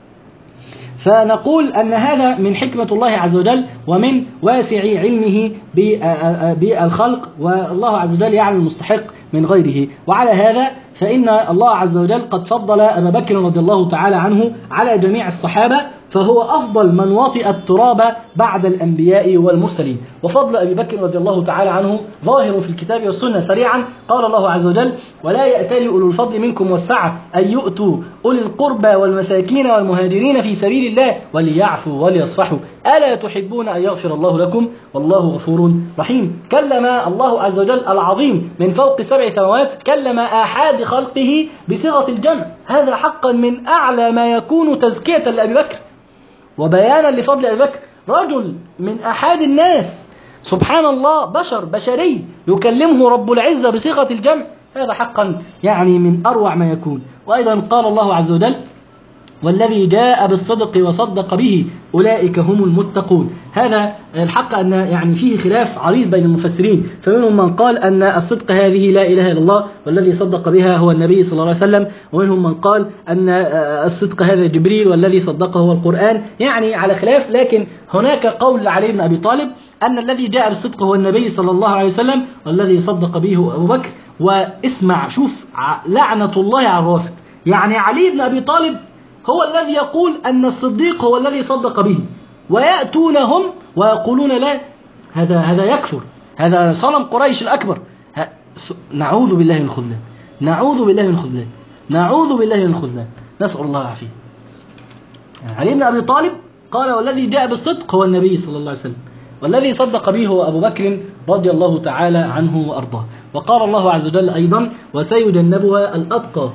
فنقول أن هذا من حكمة الله عز وجل ومن واسع علمه بالخلق، والله عز وجل يعلم المستحق من غيره. وعلى هذا فإن الله عز وجل قد فضل أبا بكر رضي الله تعالى عنه على جميع الصحابة، فهو أفضل من وطئ التراب بعد الأنبياء والمرسلين. وفضل أبي بكر رضي الله تعالى عنه ظاهر في الكتاب والسنة سريعا. قال الله عز وجل ولا يأتل أولو الفضل منكم والسعة أن يؤتوا أولي القربى والمساكين والمهاجرين في سبيل الله وليعفوا وليصفحوا ألا تحبون أن يغفر الله لكم والله غفور رحيم. كلم الله عز وجل العظيم من فوق سبع سماوات، كلم آحاد خلقه بصيغة الجمع، هذا حقا من أعلى ما يكون تزكية لأبي بكر وبيانا لفضل أبي بكر. رجل من أحد الناس سبحان الله، بشر بشري يكلمه رب العزة بصيغة الجمع، هذا حقا يعني من أروع ما يكون. وأيضا قال الله عز وجل والذي جاء بالصدق وصدق به أولئك هم المتقون. هذا الحق أن يعني فيه خلاف عريض بين المفسرين، فمنهم من قال أن الصدق هذه لا إله إلا الله والذي صدق بها هو النبي صلى الله عليه وسلم، ومنهم من قال أن الصدق هذا جبريل والذي صدقه هو القرآن، يعني على خلاف. لكن هناك قول علي بن أبي طالب أن الذي جاء بالصدق هو النبي صلى الله عليه وسلم والذي صدق به هو أبو بكر. واسمع شوف لعنة الله على الرافض، يعني علي بن أبي طالب هو الذي يقول أن الصديق هو الذي صدق به، ويأتونهم ويقولون لا، هذا هذا يكفر، هذا صنم قريش الأكبر. نعوذ بالله من الخذلان، نعوذ بالله من الخذلان، نعوذ بالله من الخذلان، نسأل الله العافية. علي بن أبي طالب قال والذي جاء بالصدق هو النبي صلى الله عليه وسلم والذي صدق به هو أبو بكر رضي الله تعالى عنه وأرضاه. وقال الله عز وجل أيضا وسيجنبها الأتقى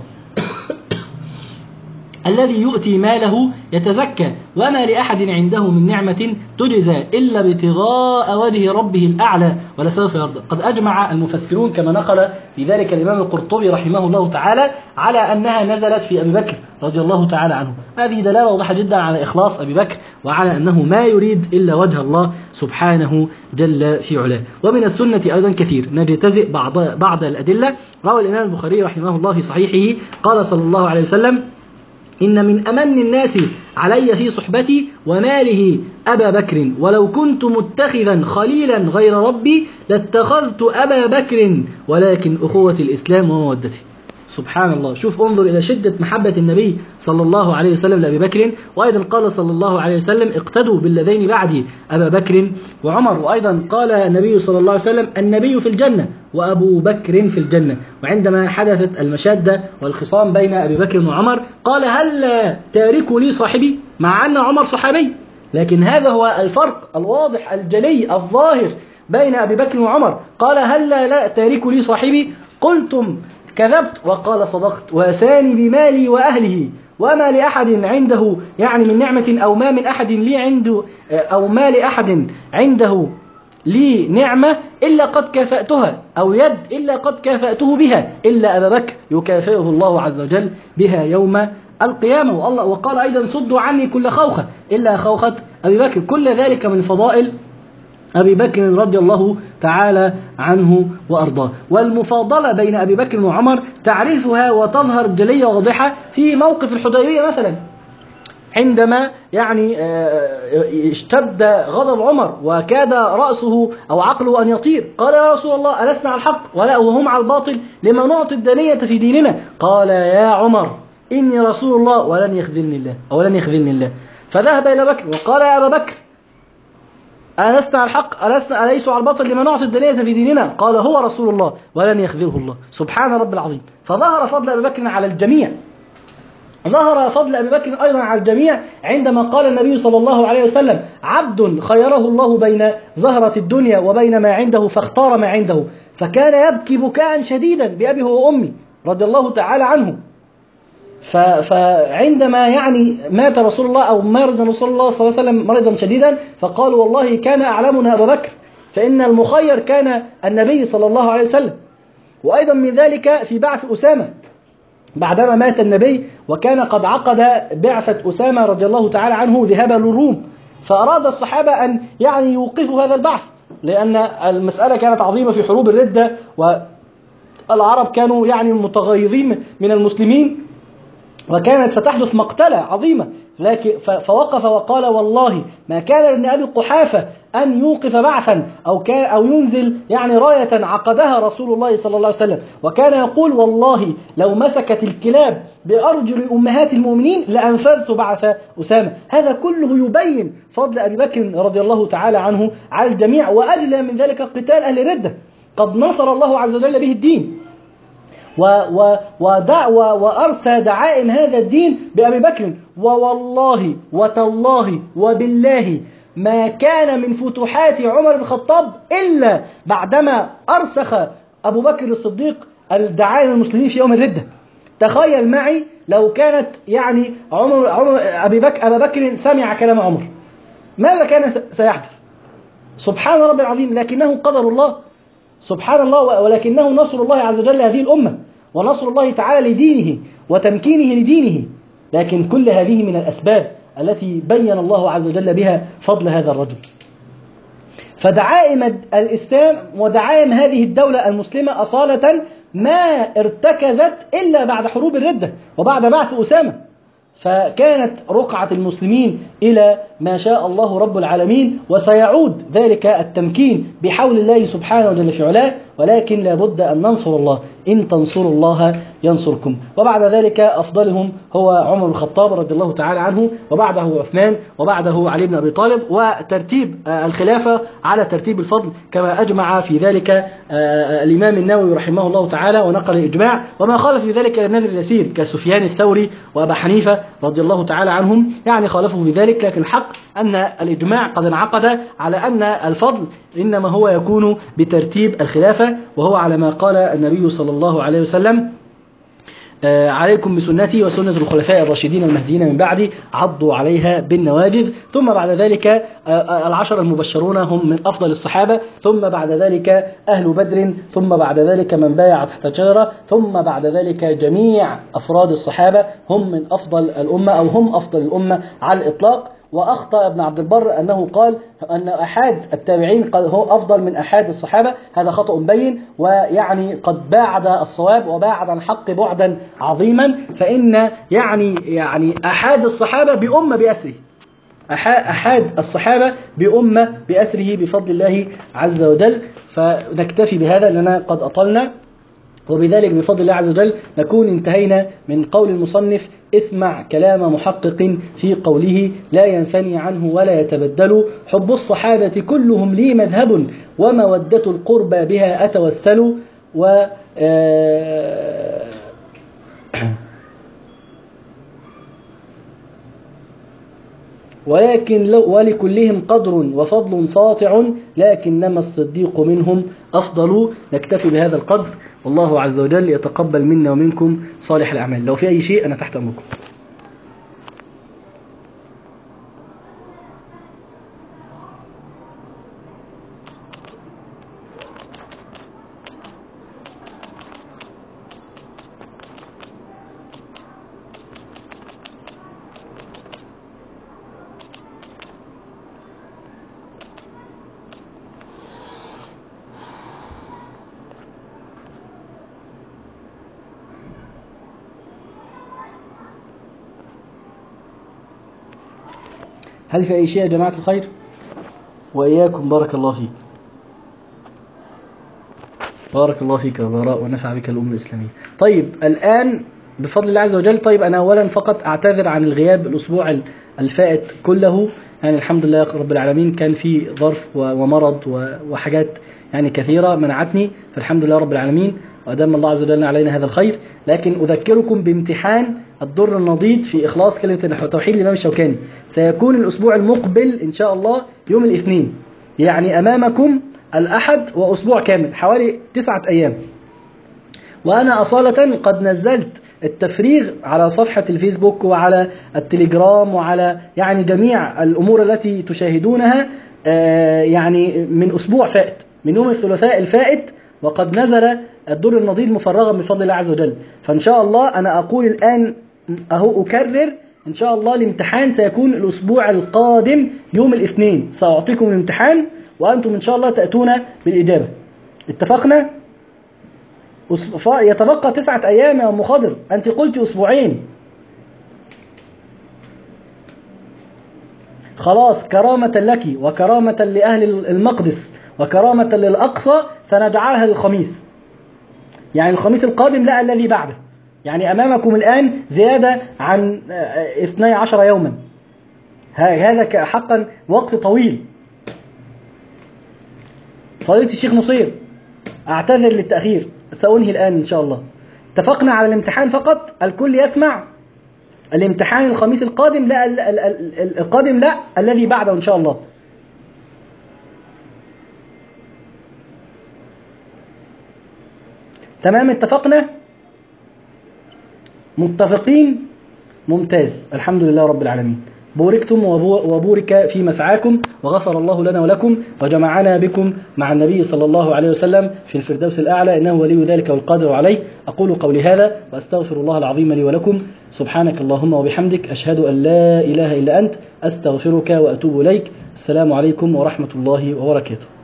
الذي يؤتي ماله يتزكى وما لأحد عنده من نعمة تجزى إلا ابتغاء وجه ربه الأعلى ولسوف يرضى. قد أجمع المفسرون كما نقل في ذلك الإمام القرطبي رحمه الله تعالى على أنها نزلت في أبي بكر رضي الله تعالى عنه. هذه دلالة واضحة جدا على إخلاص أبي بكر وعلى أنه ما يريد إلا وجه الله سبحانه جل في علاه. ومن السنة أيضا كثير نجتزئ بعض بعض الأدلة. روى الإمام البخاري رحمه الله في صحيحه قال صلى الله عليه وسلم إن من أمن الناس علي في صحبتي وماله أبا بكر ولو كنت متخذا خليلا غير ربي لاتخذت أبا بكر ولكن أخوة الإسلام ومودته. سبحان الله، شوف انظر إلى شدة محبة النبي صلى الله عليه وسلم لأبي بكر. وأيضا قال صلى الله عليه وسلم اقتدوا بالذين بعدي أبا بكر وعمر. وأيضا قال النبي صلى الله عليه وسلم النبي في الجنة وأبو بكر في الجنة. وعندما حدثت المشادة والخصام بين أبي بكر وعمر قال هل تاركوا لي صاحبي، مع أن عمر صحابي، لكن هذا هو الفرق الواضح الجلي الظاهر بين أبي بكر وعمر. قال هل لا تاركوا لي صاحبي، قلتم كذبت وقال صدقت وأساني بمالي وأهله وما لأحد عنده يعني من نعمة أو ما من أحد لي عنده أو ما لأحد عنده لي نعمة إلا قد كافأتها أو يد إلا قد كافأته بها إلا أبا بكر يكافئه الله عز وجل بها يوم القيامة. والله وقال أيضا صدوا عني كل خوخة إلا خوخة أبي بكر. كل ذلك من فضائل أبي بكر رضي الله تعالى عنه وأرضاه. والمفاضلة بين أبي بكر وعمر تعرفها وتظهر جلية واضحة في موقف الحديبية مثلا. عندما يعني اشتد غضب عمر وكاد رأسه أو عقله أن يطير، قال يا رسول الله ألسنا على الحق ولا وهم على الباطل؟ لما نعطي الدنية في ديننا؟ قال يا عمر إني رسول الله ولن يخذلني الله أو لن يخذلني الله. فذهب إلى بكر وقال يا أبا بكر ألسنا على الحق ألسنا أليسوا على الباطل لما نعطي الدنية في ديننا؟ قال هو رسول الله ولن يخذله الله. سبحان رب العظيم. فظهر فضل أبي بكر على الجميع، ظهر فضل أبي بكر أيضا على الجميع عندما قال النبي صلى الله عليه وسلم عبد خيره الله بين زهرة الدنيا وبين ما عنده فاختار ما عنده، فكان يبكي بكاء شديدا بأبي وأمي رضي الله تعالى عنه. فعندما يعني مات رسول الله أو مرض رسول الله صلى الله عليه وسلم مرضا شديدا، فقالوا والله كان أعلمنا أبا بكر، فإن المخير كان النبي صلى الله عليه وسلم. وأيضا من ذلك في بعث أسامة بعدما مات النبي، وكان قد عقد بعثة أسامة رضي الله تعالى عنه ذهابا للروم، فأراد الصحابة أن يعني يوقفوا هذا البعث، لأن المسألة كانت عظيمة في حروب الردة، والعرب كانوا يعني متغيظين من المسلمين، وكانت ستحدث مقتلة عظيمة. لكن فوقف وقال والله ما كان لابن أبي قحافة أن يوقف بعثا أو كان أو ينزل يعني راية عقدها رسول الله صلى الله عليه وسلم، وكان يقول والله لو مسكت الكلاب بأرجل أمهات المؤمنين لأنفذت بعث أسامة. هذا كله يبين فضل أبي بكر رضي الله تعالى عنه على الجميع، وأجل من ذلك قتال أهل الردة قد نصر الله عز وجل به الدين، و و ودع و وأرسى دعائم هذا الدين بأبي بكر. ووالله وتالله وبالله ما كان من فتوحات عمر بن الخطاب إلا بعدما أرسخ أبو بكر الصديق الدعائم المسلمين في يوم الردة. تخيل معي لو كانت يعني عمر, عمر أبي بكر أبا بكر سمع كلام عمر، ماذا كان سيحدث؟ سبحان رب العظيم. لكنه قدر الله سبحان الله، ولكنه نصر الله عز وجل هذه الأمة، ونصر الله تعالى لدينه وتمكينه لدينه. لكن كل هذه من الأسباب التي بين الله عز وجل بها فضل هذا الرجل. فدعائم الإسلام ودعائم هذه الدولة المسلمة أصالة ما ارتكزت إلا بعد حروب الردة وبعد بعث أسامة، فكانت رقعة المسلمين إلى ما شاء الله رب العالمين، وسيعود ذلك التمكين بحول الله سبحانه وجل في علاه. ولكن لابد أن ننصر الله، إن تنصروا الله ينصركم. وبعد ذلك أفضلهم هو عمر بن الخطاب رضي الله تعالى عنه، وبعده عثمان، وبعده علي بن أبي طالب، وترتيب الخلافة على ترتيب الفضل كما أجمع في ذلك الإمام النووي رحمه الله تعالى ونقل الإجماع. وما خالف في ذلك النذر اليسير كسفيان الثوري وأبا حنيفة رضي الله تعالى عنهم، يعني خالفوا في ذلك. لكن الحق أن الإجماع قد انعقد على أن الفضل إنما هو يكون بترتيب الخلافة، وهو على ما قال النبي صلى الله عليه وسلم آه عليكم بسنتي وسنة الخلفاء الراشدين المهديين من بعدي عضوا عليها بالنواجذ. ثم بعد ذلك آه العشر المبشرون هم من أفضل الصحابة، ثم بعد ذلك أهل بدر، ثم بعد ذلك من بايع تحت الشجرة، ثم بعد ذلك جميع أفراد الصحابة هم من أفضل الأمة أو هم أفضل الأمة على الإطلاق. وأخطأ ابن عبد البر أنه قال أن أحد التابعين قال هو أفضل من أحد الصحابة، هذا خطأ بين، ويعني قد باعد الصواب وباعد عن الحق بعدا عظيما. فإن يعني يعني أحد الصحابة بأمة بأسره، أحد الصحابة بأمة بأسره بفضل الله عز وجل. فنكتفي بهذا لأننا قد أطلنا، وبذلك بفضل الله عز وجل نكون انتهينا من قول المصنف: اسمع كلام محقق في قوله لا ينثني عنه ولا يتبدل، حب الصحابة كلهم لي مذهب ومودة القربى بها أتوسل. و ولكن لو ولكلهم قدر وفضل ساطع، لكنما الصديق منهم أفضل. نكتفي بهذا القدر، والله عز وجل يتقبل منا ومنكم صالح الأعمال. لو في أي شيء أنا تحت أمركم. هل في أي شيء يا جماعة الخير؟ وإياكم، بارك الله فيك. بارك الله فيك يا براء ونفع بك الأمة الإسلامية. طيب الآن بفضل الله عز وجل، طيب أنا أولا فقط أعتذر عن الغياب الأسبوع الفائت كله، يعني الحمد لله رب العالمين كان في ظرف ومرض وحاجات يعني كثيرة منعتني، فالحمد لله رب العالمين وأدام الله عز وجل علينا هذا الخير. لكن أذكركم بامتحان الدر النضيد في إخلاص كلمة النحو توحيد الإمام الشوكاني، سيكون الأسبوع المقبل إن شاء الله يوم الاثنين، يعني أمامكم الأحد وأسبوع كامل، حوالي تسعة أيام. وأنا أصالة قد نزلت التفريغ على صفحة الفيسبوك وعلى التليجرام وعلى يعني جميع الأمور التي تشاهدونها يعني من أسبوع فائت، من يوم الثلاثاء الفائت، وقد نزل الدر النضيد مفرغا بفضل الله عز وجل. فإن شاء الله أنا أقول الآن أهو أكرر، إن شاء الله الامتحان سيكون الأسبوع القادم يوم الاثنين، سأعطيكم الامتحان وأنتم إن شاء الله تأتون بالإجابة. اتفقنا؟ يتبقى تسعة أيام يا أم خضر، أنت قلت أسبوعين. خلاص، كرامة لك وكرامة لأهل المقدس وكرامة للأقصى سنجعلها للخميس، يعني الخميس القادم لا الذي بعده، يعني أمامكم الآن زيادة عن اثني عشر يوما، هذا حقا وقت طويل. فضيلة الشيخ نصير أعتذر للتأخير، سأنهي الآن إن شاء الله. اتفقنا على الامتحان فقط، الكل يسمع الامتحان الخميس القادم، لا القادم لا الذي بعده إن شاء الله. تمام، اتفقنا؟ متفقين؟ ممتاز، الحمد لله رب العالمين. بوركتم وبورك في مسعاكم، وغفر الله لنا ولكم، وجمعنا بكم مع النبي صلى الله عليه وسلم في الفردوس الأعلى، إنه ولي ذلك والقادر عليه. أقول قولي هذا وأستغفر الله العظيم لي ولكم. سبحانك اللهم وبحمدك، أشهد أن لا إله إلا أنت، أستغفرك وأتوب إليك. السلام عليكم ورحمة الله وبركاته.